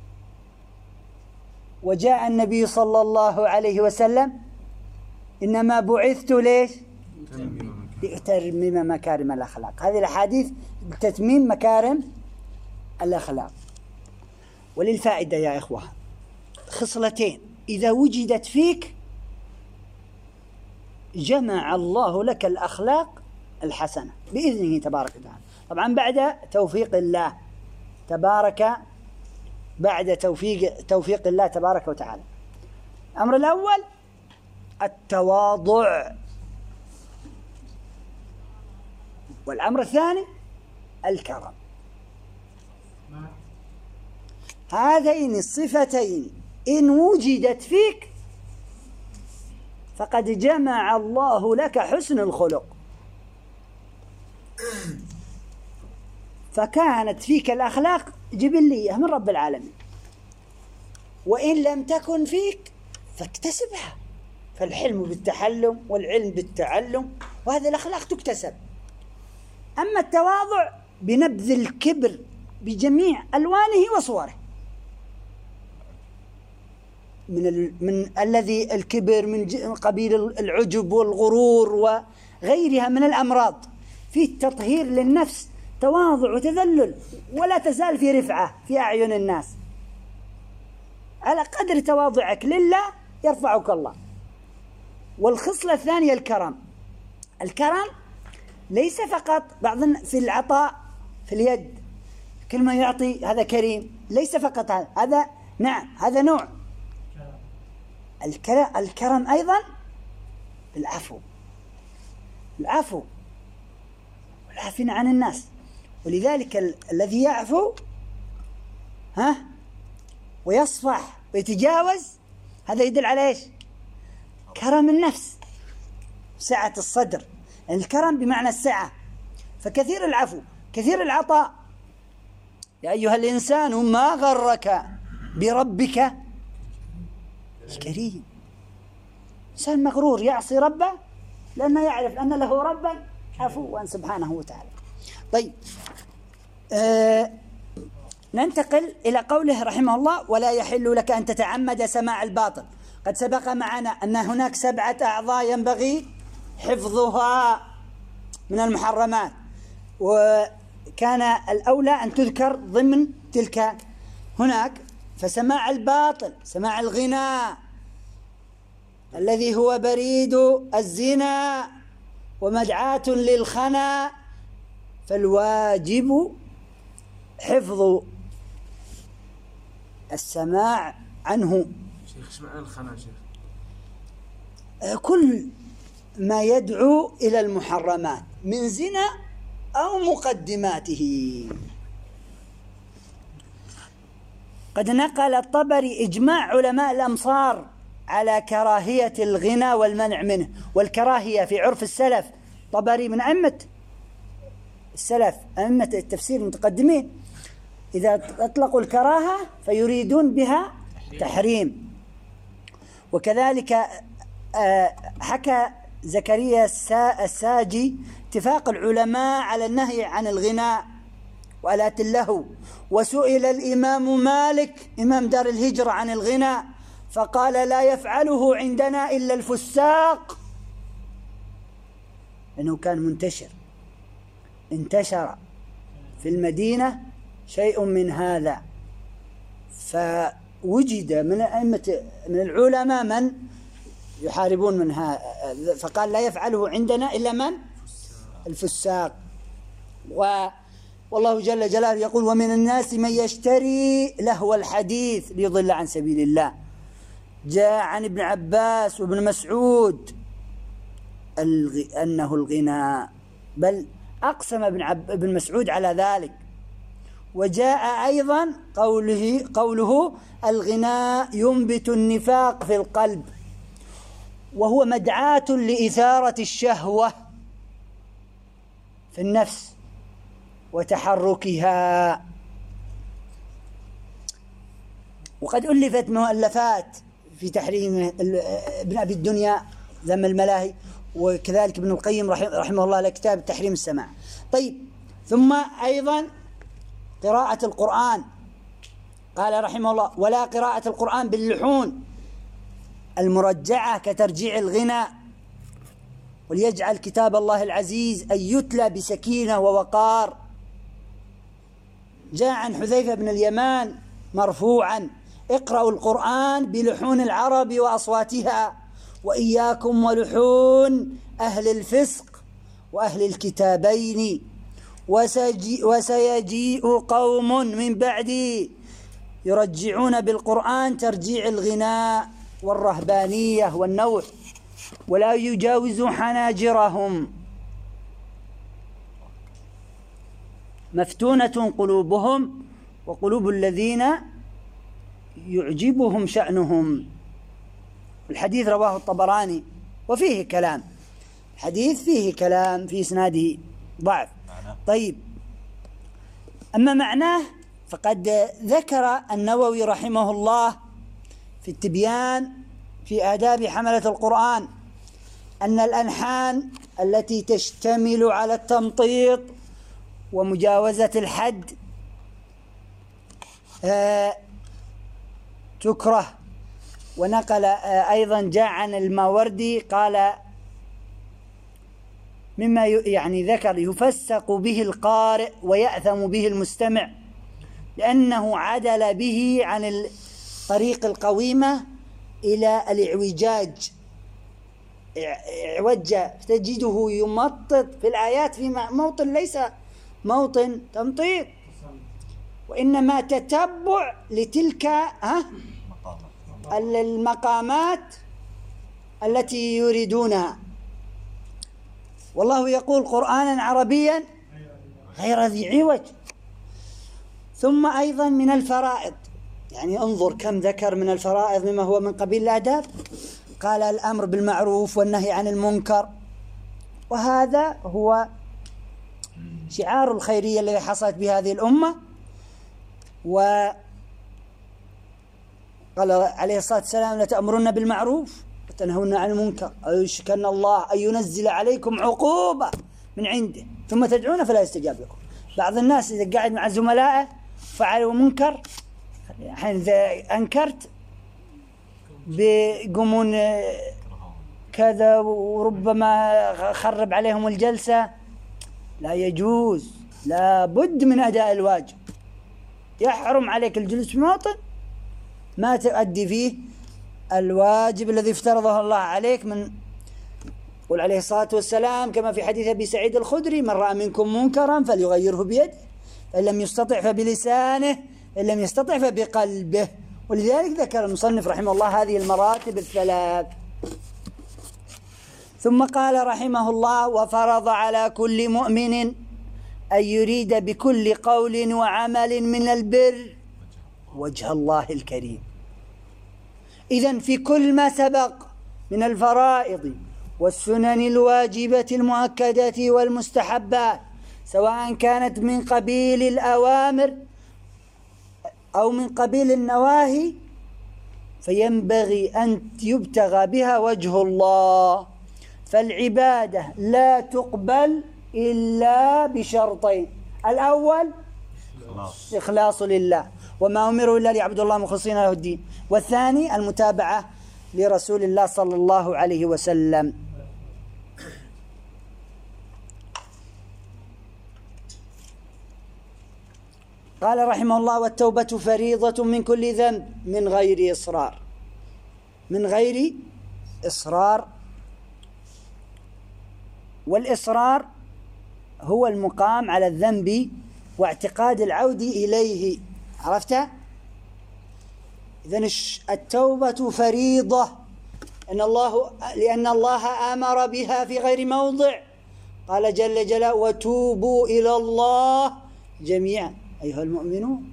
وجاء النبي صلى الله عليه وسلم إنما بعثت ليش؟ لأتمم مكارم الأخلاق. هذه الأحاديث لتتميم مكارم الأخلاق. وللفائدة يا إخوة خصلتين إذا وجدت فيك جمع الله لك الأخلاق الحسنة بإذنه تبارك وتعالى. طبعا بعد توفيق الله تبارك، بعد توفيق الله تبارك وتعالى. الأمر الأول التواضع، والأمر الثاني الكرم. هذين الصفتين إن وجدت فيك فقد جمع الله لك حسن الخلق، فكانت فيك الأخلاق جبلية من رب العالمين، وإن لم تكن فيك فاكتسبها، فالحلم بالتحلم والعلم بالتعلم، وهذه الأخلاق تكتسب. أما التواضع بنبذ الكبر بجميع ألوانه وصوره، من الذي الكبر من قبيل العجب والغرور وغيرها من الأمراض، في التطهير للنفس، تواضع وتذلل، ولا تزال في رفعة في أعين الناس. على قدر تواضعك لله يرفعك الله. والخصلة الثانية الكرم. الكرم ليس فقط بعض في العطاء في اليد، كل ما يعطي هذا كريم، ليس فقط هذا نعم هذا نوع. الكرم أيضا بالعفو، العفو والعافين عن الناس. ولذلك الذي يعفو ويصفح ويتجاوز هذا يدل على ايش؟ كرم النفس، سعة الصدر. الكرم بمعنى السعة، فكثير العفو كثير العطاء. يا أيها الإنسان ما غرك بربك الكريم. إنسان مغرور يعصي ربه لأنه يعرف أن له ربا عفوا سبحانه وتعالى. طيب ننتقل إلى قوله رحمه الله: ولا يحل لك أن تتعمد سماع الباطل. قد سبق معنا أن هناك 7 أعضاء ينبغي حفظها من المحرمات، وكان الأولى أن تذكر ضمن تلك هناك. فسماع الباطل، سماع الغناء الذي هو بريد الزنا ومدعاة للخنا، فالواجب حفظ السماع عنه. شيخ ايش معنى الخنا شيخ؟ كل ما يدعو إلى المحرمات من زنا أو مقدماته. قد نقل الطبري إجماع علماء الأمصار على كراهية الغنى والمنع منه. والكراهية في عرف السلف، طبري من أئمة السلف، أئمة التفسير المتقدمين، إذا أطلقوا الكراهة فيريدون بها تحريم. وكذلك حكى زكريا الساجي اتفاق العلماء على النهي عن الغناء وآلات اللهو. وسئل الإمام مالك إمام دار الهجرة عن الغناء فقال: لا يفعله عندنا إلا الفساق، لأنه كان انتشر في المدينة شيء من هذا، فوجد من أئمة من العلماء من يحاربون من هذا، فقال: لا يفعله عندنا إلا من؟ الفساق. والله جل جلاله يقول: ومن الناس من يشتري لهو الحديث ليضل عن سبيل الله. جاء عن ابن عباس وابن مسعود أنه الغناء، بل أقسم ابن مسعود على ذلك. وجاء أيضا قوله: الغناء ينبت النفاق في القلب، وهو مدعاة لإثارة الشهوة في النفس وتحركها. وقد ألفت مؤلفات في تحريم ابن أبي الدنيا ذم الملاهي، وكذلك ابن القيم رحمه الله له كتاب تحريم السماع. طيب، ثم أيضا قراءة القرآن، قال رحمه الله: ولا قراءة القرآن باللحون المرجعة كترجيع الغناء، وليجعل كتاب الله العزيز أن يتلى بسكينة ووقار. جاء عن حذيفة بن اليمان مرفوعا: اقرأوا القرآن بلحون العرب وأصواتها، وإياكم ولحون أهل الفسق وأهل الكتابين، وسيجيء قوم من بعدي يرجعون بالقرآن ترجيع الغناء والرهبانية والنوح. ولا يجاوزوا حناجرهم مفتونة قلوبهم وقلوب الذين يعجبهم شأنهم. الحديث رواه الطبراني وفيه كلام، الحديث فيه كلام في إسناده ضعف. طيب، أما معناه فقد ذكر النووي رحمه الله في التبيان في آداب حملة القرآن أن الألحان التي تشتمل على التمطيط ومجاوزة الحد تكره. ونقل أيضا جاء عن الماوردي قال مما يعني ذكر يفسق به القارئ ويأثم به المستمع لأنه عدل به عن الطريق القويمة إلى الإعوجاج، إعوج تجده يمطط في الآيات في موطن ليس موطن تمطيط، وإنما تتبع لتلك المقامات التي يريدونها. والله يقول قرآنا عربيا غير ذي عوج. ثم أيضا من الفرائض، يعني انظر كم ذكر من الفرائض مما هو من قبيل الآداب. قال الأمر بالمعروف والنهي عن المنكر، وهذا هو شعار الخيرية الذي حصلت بهذه الأمة. وقال عليه الصلاة والسلام لتأمرن بالمعروف وتنهون عن المنكر أيشكن الله أن ينزل عليكم عقوبة من عنده ثم تدعون فلا يستجاب لكم. بعض الناس إذا قاعد مع زملائه فعلوا منكر، الحين إذا أنكرت بيقومون كذا وربما خرب عليهم الجلسة. لا يجوز، لا بد من أداء الواجب. يحرم عليك الجلوس في موطن ما تؤدي فيه الواجب الذي افترضه الله عليك. من قل عليه الصلاة والسلام كما في حديث أبي سعيد الخدري من رأى منكم منكرا فليغيره بيده فإن لم يستطع فبلسانه إن لم يستطع فبقلبه. ولذلك ذكر المصنف رحمه الله هذه المراتب الثلاث. ثم قال رحمه الله وفرض على كل مؤمن أن يريد بكل قول وعمل من البر وجه الله الكريم. إذن في كل ما سبق من الفرائض والسنن الواجبة المؤكدة والمستحبات سواء كانت من قبيل الأوامر أو من قبيل النواهي فينبغي أن يبتغى بها وجه الله. فالعبادة لا تقبل إلا بشرطين: الأول إخلاص لله وما أمروا إلا ليعبدوا الله مخلصين له الدين، والثاني المتابعة لرسول الله صلى الله عليه وسلم. قال رحمه الله والتوبة فريضة من كل ذنب من غير إصرار. من غير إصرار، والإصرار هو المقام على الذنب واعتقاد العود إليه. عرفت؟ إذن التوبة فريضة لأن الله أمر بها في غير موضع. قال جل جلاله وتوبوا إلى الله جميعا أيها المؤمنون.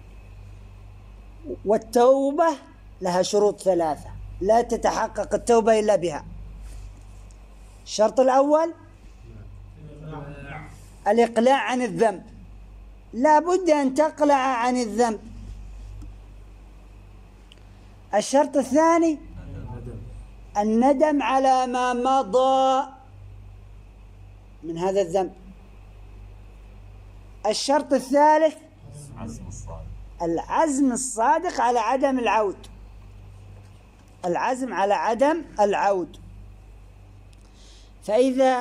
والتوبة لها شروط ثلاثة لا تتحقق التوبة إلا بها. الشرط الأول الإقلاع عن الذنب، لا بد أن تقلع عن الذنب. الشرط الثاني الندم على ما مضى من هذا الذنب. الشرط الثالث العزم الصادق على عدم العود. العزم على عدم العود. فإذا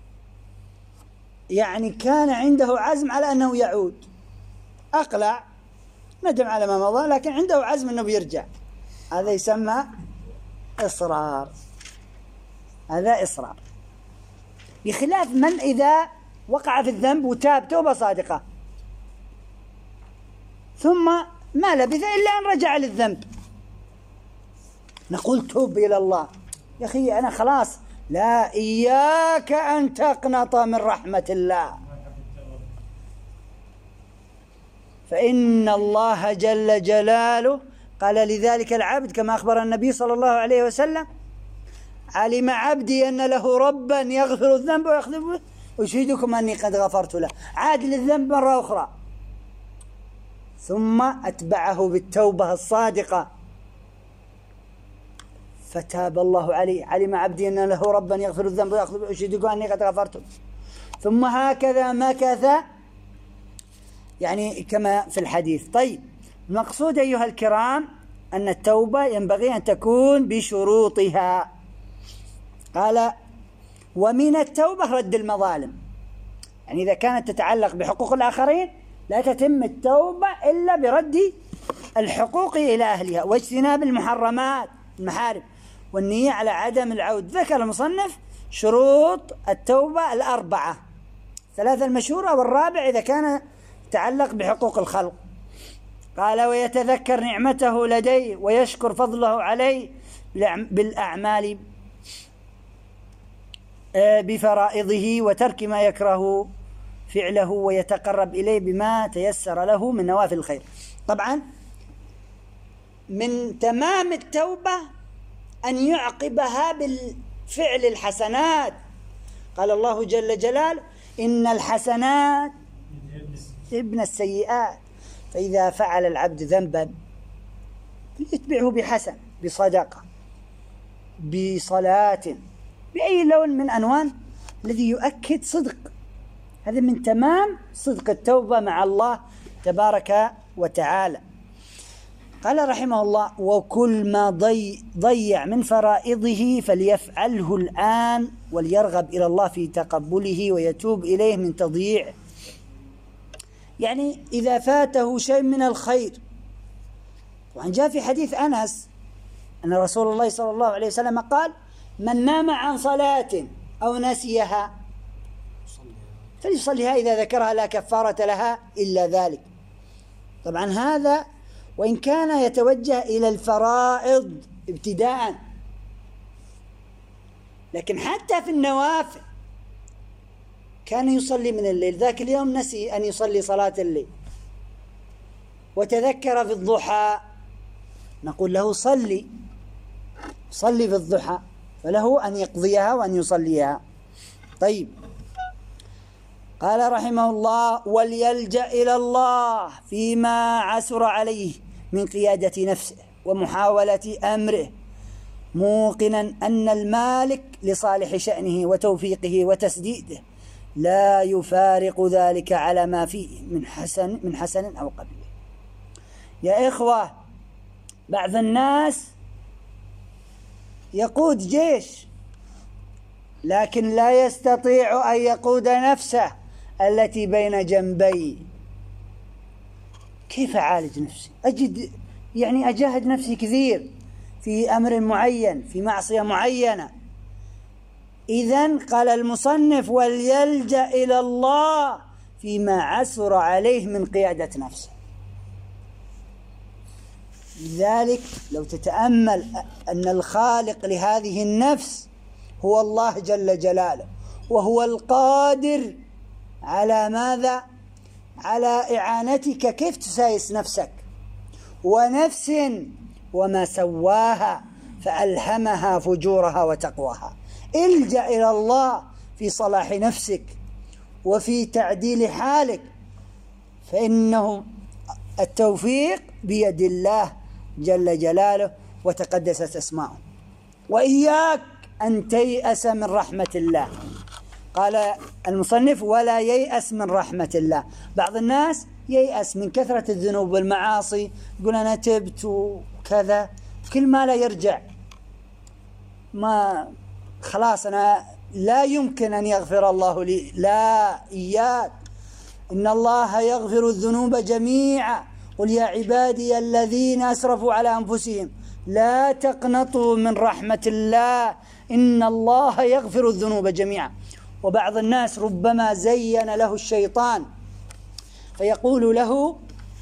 يعني كان عنده عزم على أنه يعود، أقلع، ندم على ما مضى، لكن عنده عزم أنه بيرجع، هذا يسمى إصرار. هذا إصرار. بخلاف من إذا وقع في الذنب وتاب توبة صادقة ثم ما لبث إلا أن رجع للذنب، نقول توب إلى الله يا أخي أنا خلاص، لا، إياك أن تقنط من رحمة الله، فإن الله جل جلاله قال لذلك العبد كما أخبر النبي صلى الله عليه وسلم: علم عبدي أن له ربا يغفر الذنب ويأخذ به، أشهدكم أني قد غفرت له. عاد للذنب مرة أخرى، ثم أتبعه بالتوبة الصادقة فتاب الله عليه. علم عبدي أن له ربا يغفر الذنب ويأخذ به، أشهدكم أني قد غفرت له. ثم هكذا مكث، يعني كما في الحديث. طيب، المقصود أيها الكرام أن التوبة ينبغي أن تكون بشروطها. قال: ومن التوبة رد المظالم، يعني إذا كانت تتعلق بحقوق الآخرين لا تتم التوبة إلا برد الحقوق إلى أهلها، واجتناب المحرمات المحارم، والنية على عدم العود. ذكر المصنف شروط التوبة الأربعة، 3 المشهورة، والرابع إذا كان يتعلق بحقوق الخلق. قال: ويتذكر نعمته لديه ويشكر فضله عليه بالأعمال بفرائضه، وترك ما يكره فعله، ويتقرب إليه بما تيسر له من نوافل الخير. طبعا من تمام التوبة أن يعقبها بالفعل الحسنات. قال الله جل جلاله: إن الحسنات ابن السيئات. فإذا فعل العبد ذنبا يتبعه بحسن، بصدقة، بصلاة، بأي لون من أنواع الذي يؤكد صدق. هذا من تمام صدق التوبة مع الله تبارك وتعالى. قال رحمه الله: وكل ما ضيع من فرائضه فليفعله الآن، وليرغب إلى الله في تقبله ويتوب إليه من تضييعه. يعني إذا فاته شيء من الخير، وعن جاء في حديث أنس أن رسول الله صلى الله عليه وسلم قال: من نام عن صلاة أو نسيها فليصليها إذا ذكرها لا كفارة لها إلا ذلك. طبعا هذا وإن كان يتوجه إلى الفرائض ابتداء، لكن حتى في النوافل كان يصلي من الليل. ذاك اليوم نسي أن يصلي صلاة الليل وتذكر في الضحى، نقول له صلي في الضحى، فله أن يقضيها وأن يصليها. طيب، قال رحمه الله: وليلجأ إلى الله فيما عسر عليه من قيادة نفسه ومحاولة أمره، موقنا أن المالك لصالح شأنه وتوفيقه وتسديده لا يفارق ذلك على ما فيه من حسن أو قبيح. يا إخوة، بعض الناس يقود جيش لكن لا يستطيع أن يقود نفسه التي بين جنبي. كيف أعالج نفسي؟ أجاهد نفسي كثير في أمر معين، في معصية معينة. إذن قال المصنف: وليلجأ إلى الله فيما عسر عليه من قيادة نفسه. لذلك لو تتأمل أن الخالق لهذه النفس هو الله جل جلاله، وهو القادر على ماذا؟ على إعانتك كيف تسايس نفسك. ونفس وما سواها فألهمها فجورها وتقواها. الجأ إلى الله في صلاح نفسك وفي تعديل حالك، فإنه التوفيق بيد الله جل جلاله وتقدست أسماؤه. وإياك أن تيأس من رحمة الله. قال المصنف: ولا ييأس من رحمة الله. بعض الناس ييأس من كثرة الذنوب والمعاصي، يقول أنا تبت وكذا، كل ما لا يرجع، ما خلاص أنا لا يمكن أن يغفر الله لي. لا، إياك، إن الله يغفر الذنوب جميعا، قل يا عبادي الذين أسرفوا على أنفسهم لا تقنطوا من رحمة الله إن الله يغفر الذنوب جميعا. وبعض الناس ربما زين له الشيطان فيقول له: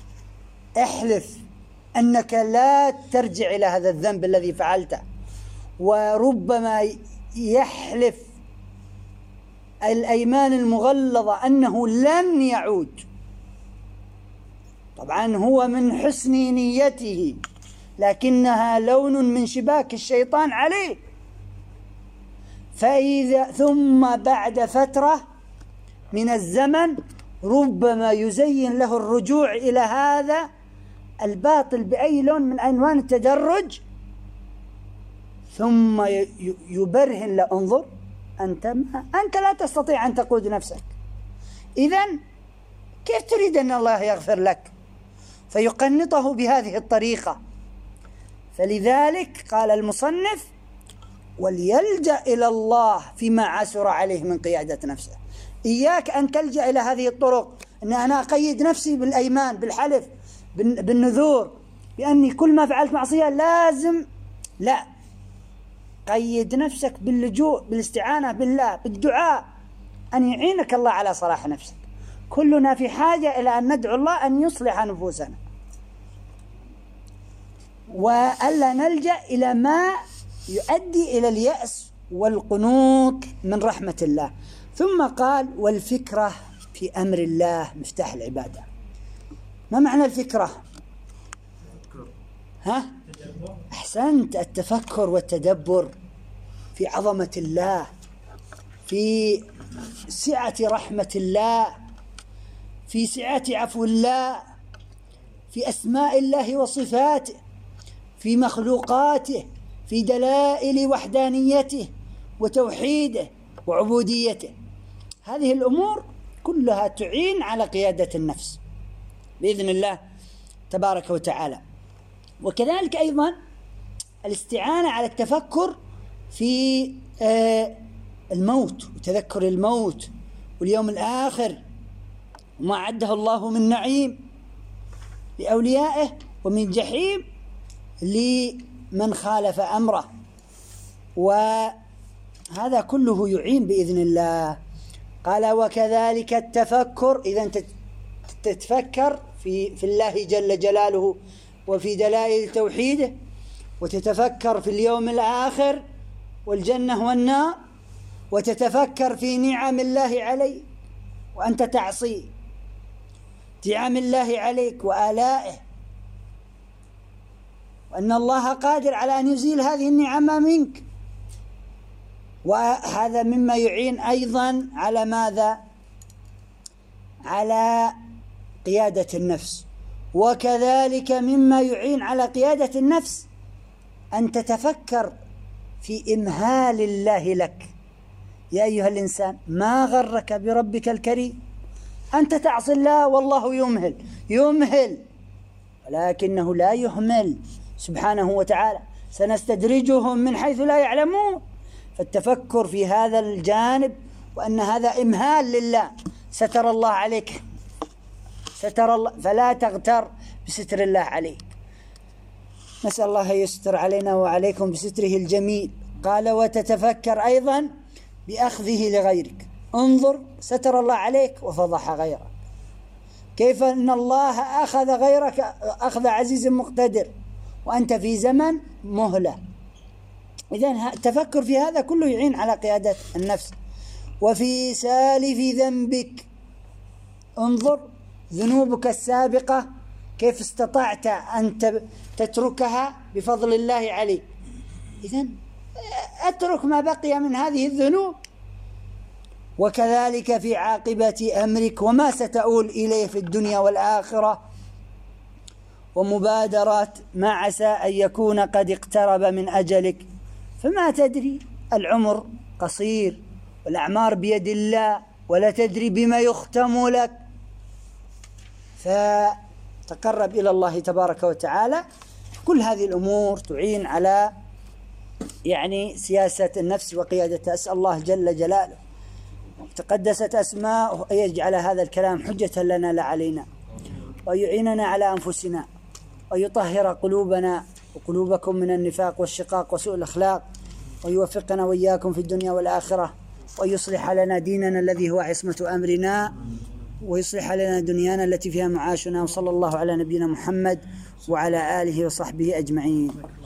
احلف أنك لا ترجع إلى هذا الذنب الذي فعلته، وربما يحلف الأيمان المغلظة أنه لن يعود. طبعا هو من حسن نيته، لكنها لون من شباك الشيطان عليه. ثم بعد فترة من الزمن ربما يزين له الرجوع إلى هذا الباطل بأي لون من ألوان التدرج، ثم يبرهن له: انظر أنت لا تستطيع أن تقود نفسك، إذن كيف تريد أن الله يغفر لك؟ فيقنطه بهذه الطريقة. فلذلك قال المصنف: وليلجأ إلى الله فيما عسر عليه من قيادة نفسه. إياك أن تلجأ إلى هذه الطرق، أن أنا أقيد نفسي بالأيمان، بالحلف، بالنذور، بأني كل ما فعلت معصية لازم. لا، قيد نفسك باللجوء، بالاستعانة بالله، بالدعاء، أن يعينك الله على صلاح نفسك. كلنا في حاجة إلى أن ندعو الله أن يصلح نفوسنا، وألا نلجأ إلى ما يؤدي إلى اليأس والقنوط من رحمة الله. ثم قال: والفكرة في أمر الله مفتاح العبادة. ما معنى الفكرة؟ أحسنت، التفكر والتدبر في عظمة الله، في سعة رحمة الله، في سعة عفو الله، في أسماء الله وصفاته، في مخلوقاته، في دلائل وحدانيته وتوحيده وعبوديته. هذه الأمور كلها تعين على قيادة النفس بإذن الله تبارك وتعالى. وكذلك أيضا الاستعانة على التفكر في الموت وتذكر الموت واليوم الآخر وما أعده الله من نعيم لأوليائه ومن جحيم لمن خالف أمره، وهذا كله يعين بإذن الله. قال: وكذلك التفكر، إذا تتفكر في الله جل جلاله وفي دلائل توحيده، وتتفكر في اليوم الآخر والجنة والنار، وتتفكر في نعم الله عليك وأنت تعصي نعم الله عليك وآلائه، وأن الله قادر على أن يزيل هذه النعمة منك. وهذا مما يعين أيضا على ماذا؟ على قيادة النفس. وكذلك مما يعين على قيادة النفس أن تتفكر في إمهال الله لك. يا أيها الإنسان ما غرك بربك الكريم، أنت تعصي الله والله يمهل ولكنه لا يهمل سبحانه وتعالى. سنستدرجهم من حيث لا يعلمون. فالتفكر في هذا الجانب وأن هذا إمهال لله. ستر الله عليك، ستر الله، فلا تغتر بستر الله عليك. نسأل الله يستر علينا وعليكم بستره الجميل. قال: وتتفكر أيضا بأخذه لغيرك. انظر، ستر الله عليك وفضح غيرك، كيف أن الله أخذ غيرك أخذ عزيز مقتدر وأنت في زمن مهلة. إذن التفكر في هذا كله يعين على قيادة النفس. وفي سالف ذنبك، انظر ذنوبك السابقة كيف استطعت أن تتركها بفضل الله عليك. إذن أترك ما بقي من هذه الذنوب. وكذلك في عاقبة أمرك وما ستؤول إليه في الدنيا والآخرة، ومبادرات ما عسى أن يكون قد اقترب من أجلك. فما تدري، العمر قصير والأعمار بيد الله، ولا تدري بما يختم لك. فتقرب إلى الله تبارك وتعالى. كل هذه الأمور تعين على سياسة النفس وقيادتها. أسأل الله جل جلاله تقدست أسماءه أن يجعل هذا الكلام حجة لنا لا علينا، ويعيننا على أنفسنا، ويطهر قلوبنا وقلوبكم من النفاق والشقاق وسوء الأخلاق، ويوفقنا وإياكم في الدنيا والآخرة، ويصلح لنا ديننا الذي هو عصمة أمرنا، ويصلح لنا دنيانا التي فيها معاشنا. وصلى الله على نبينا محمد وعلى آله وصحبه أجمعين.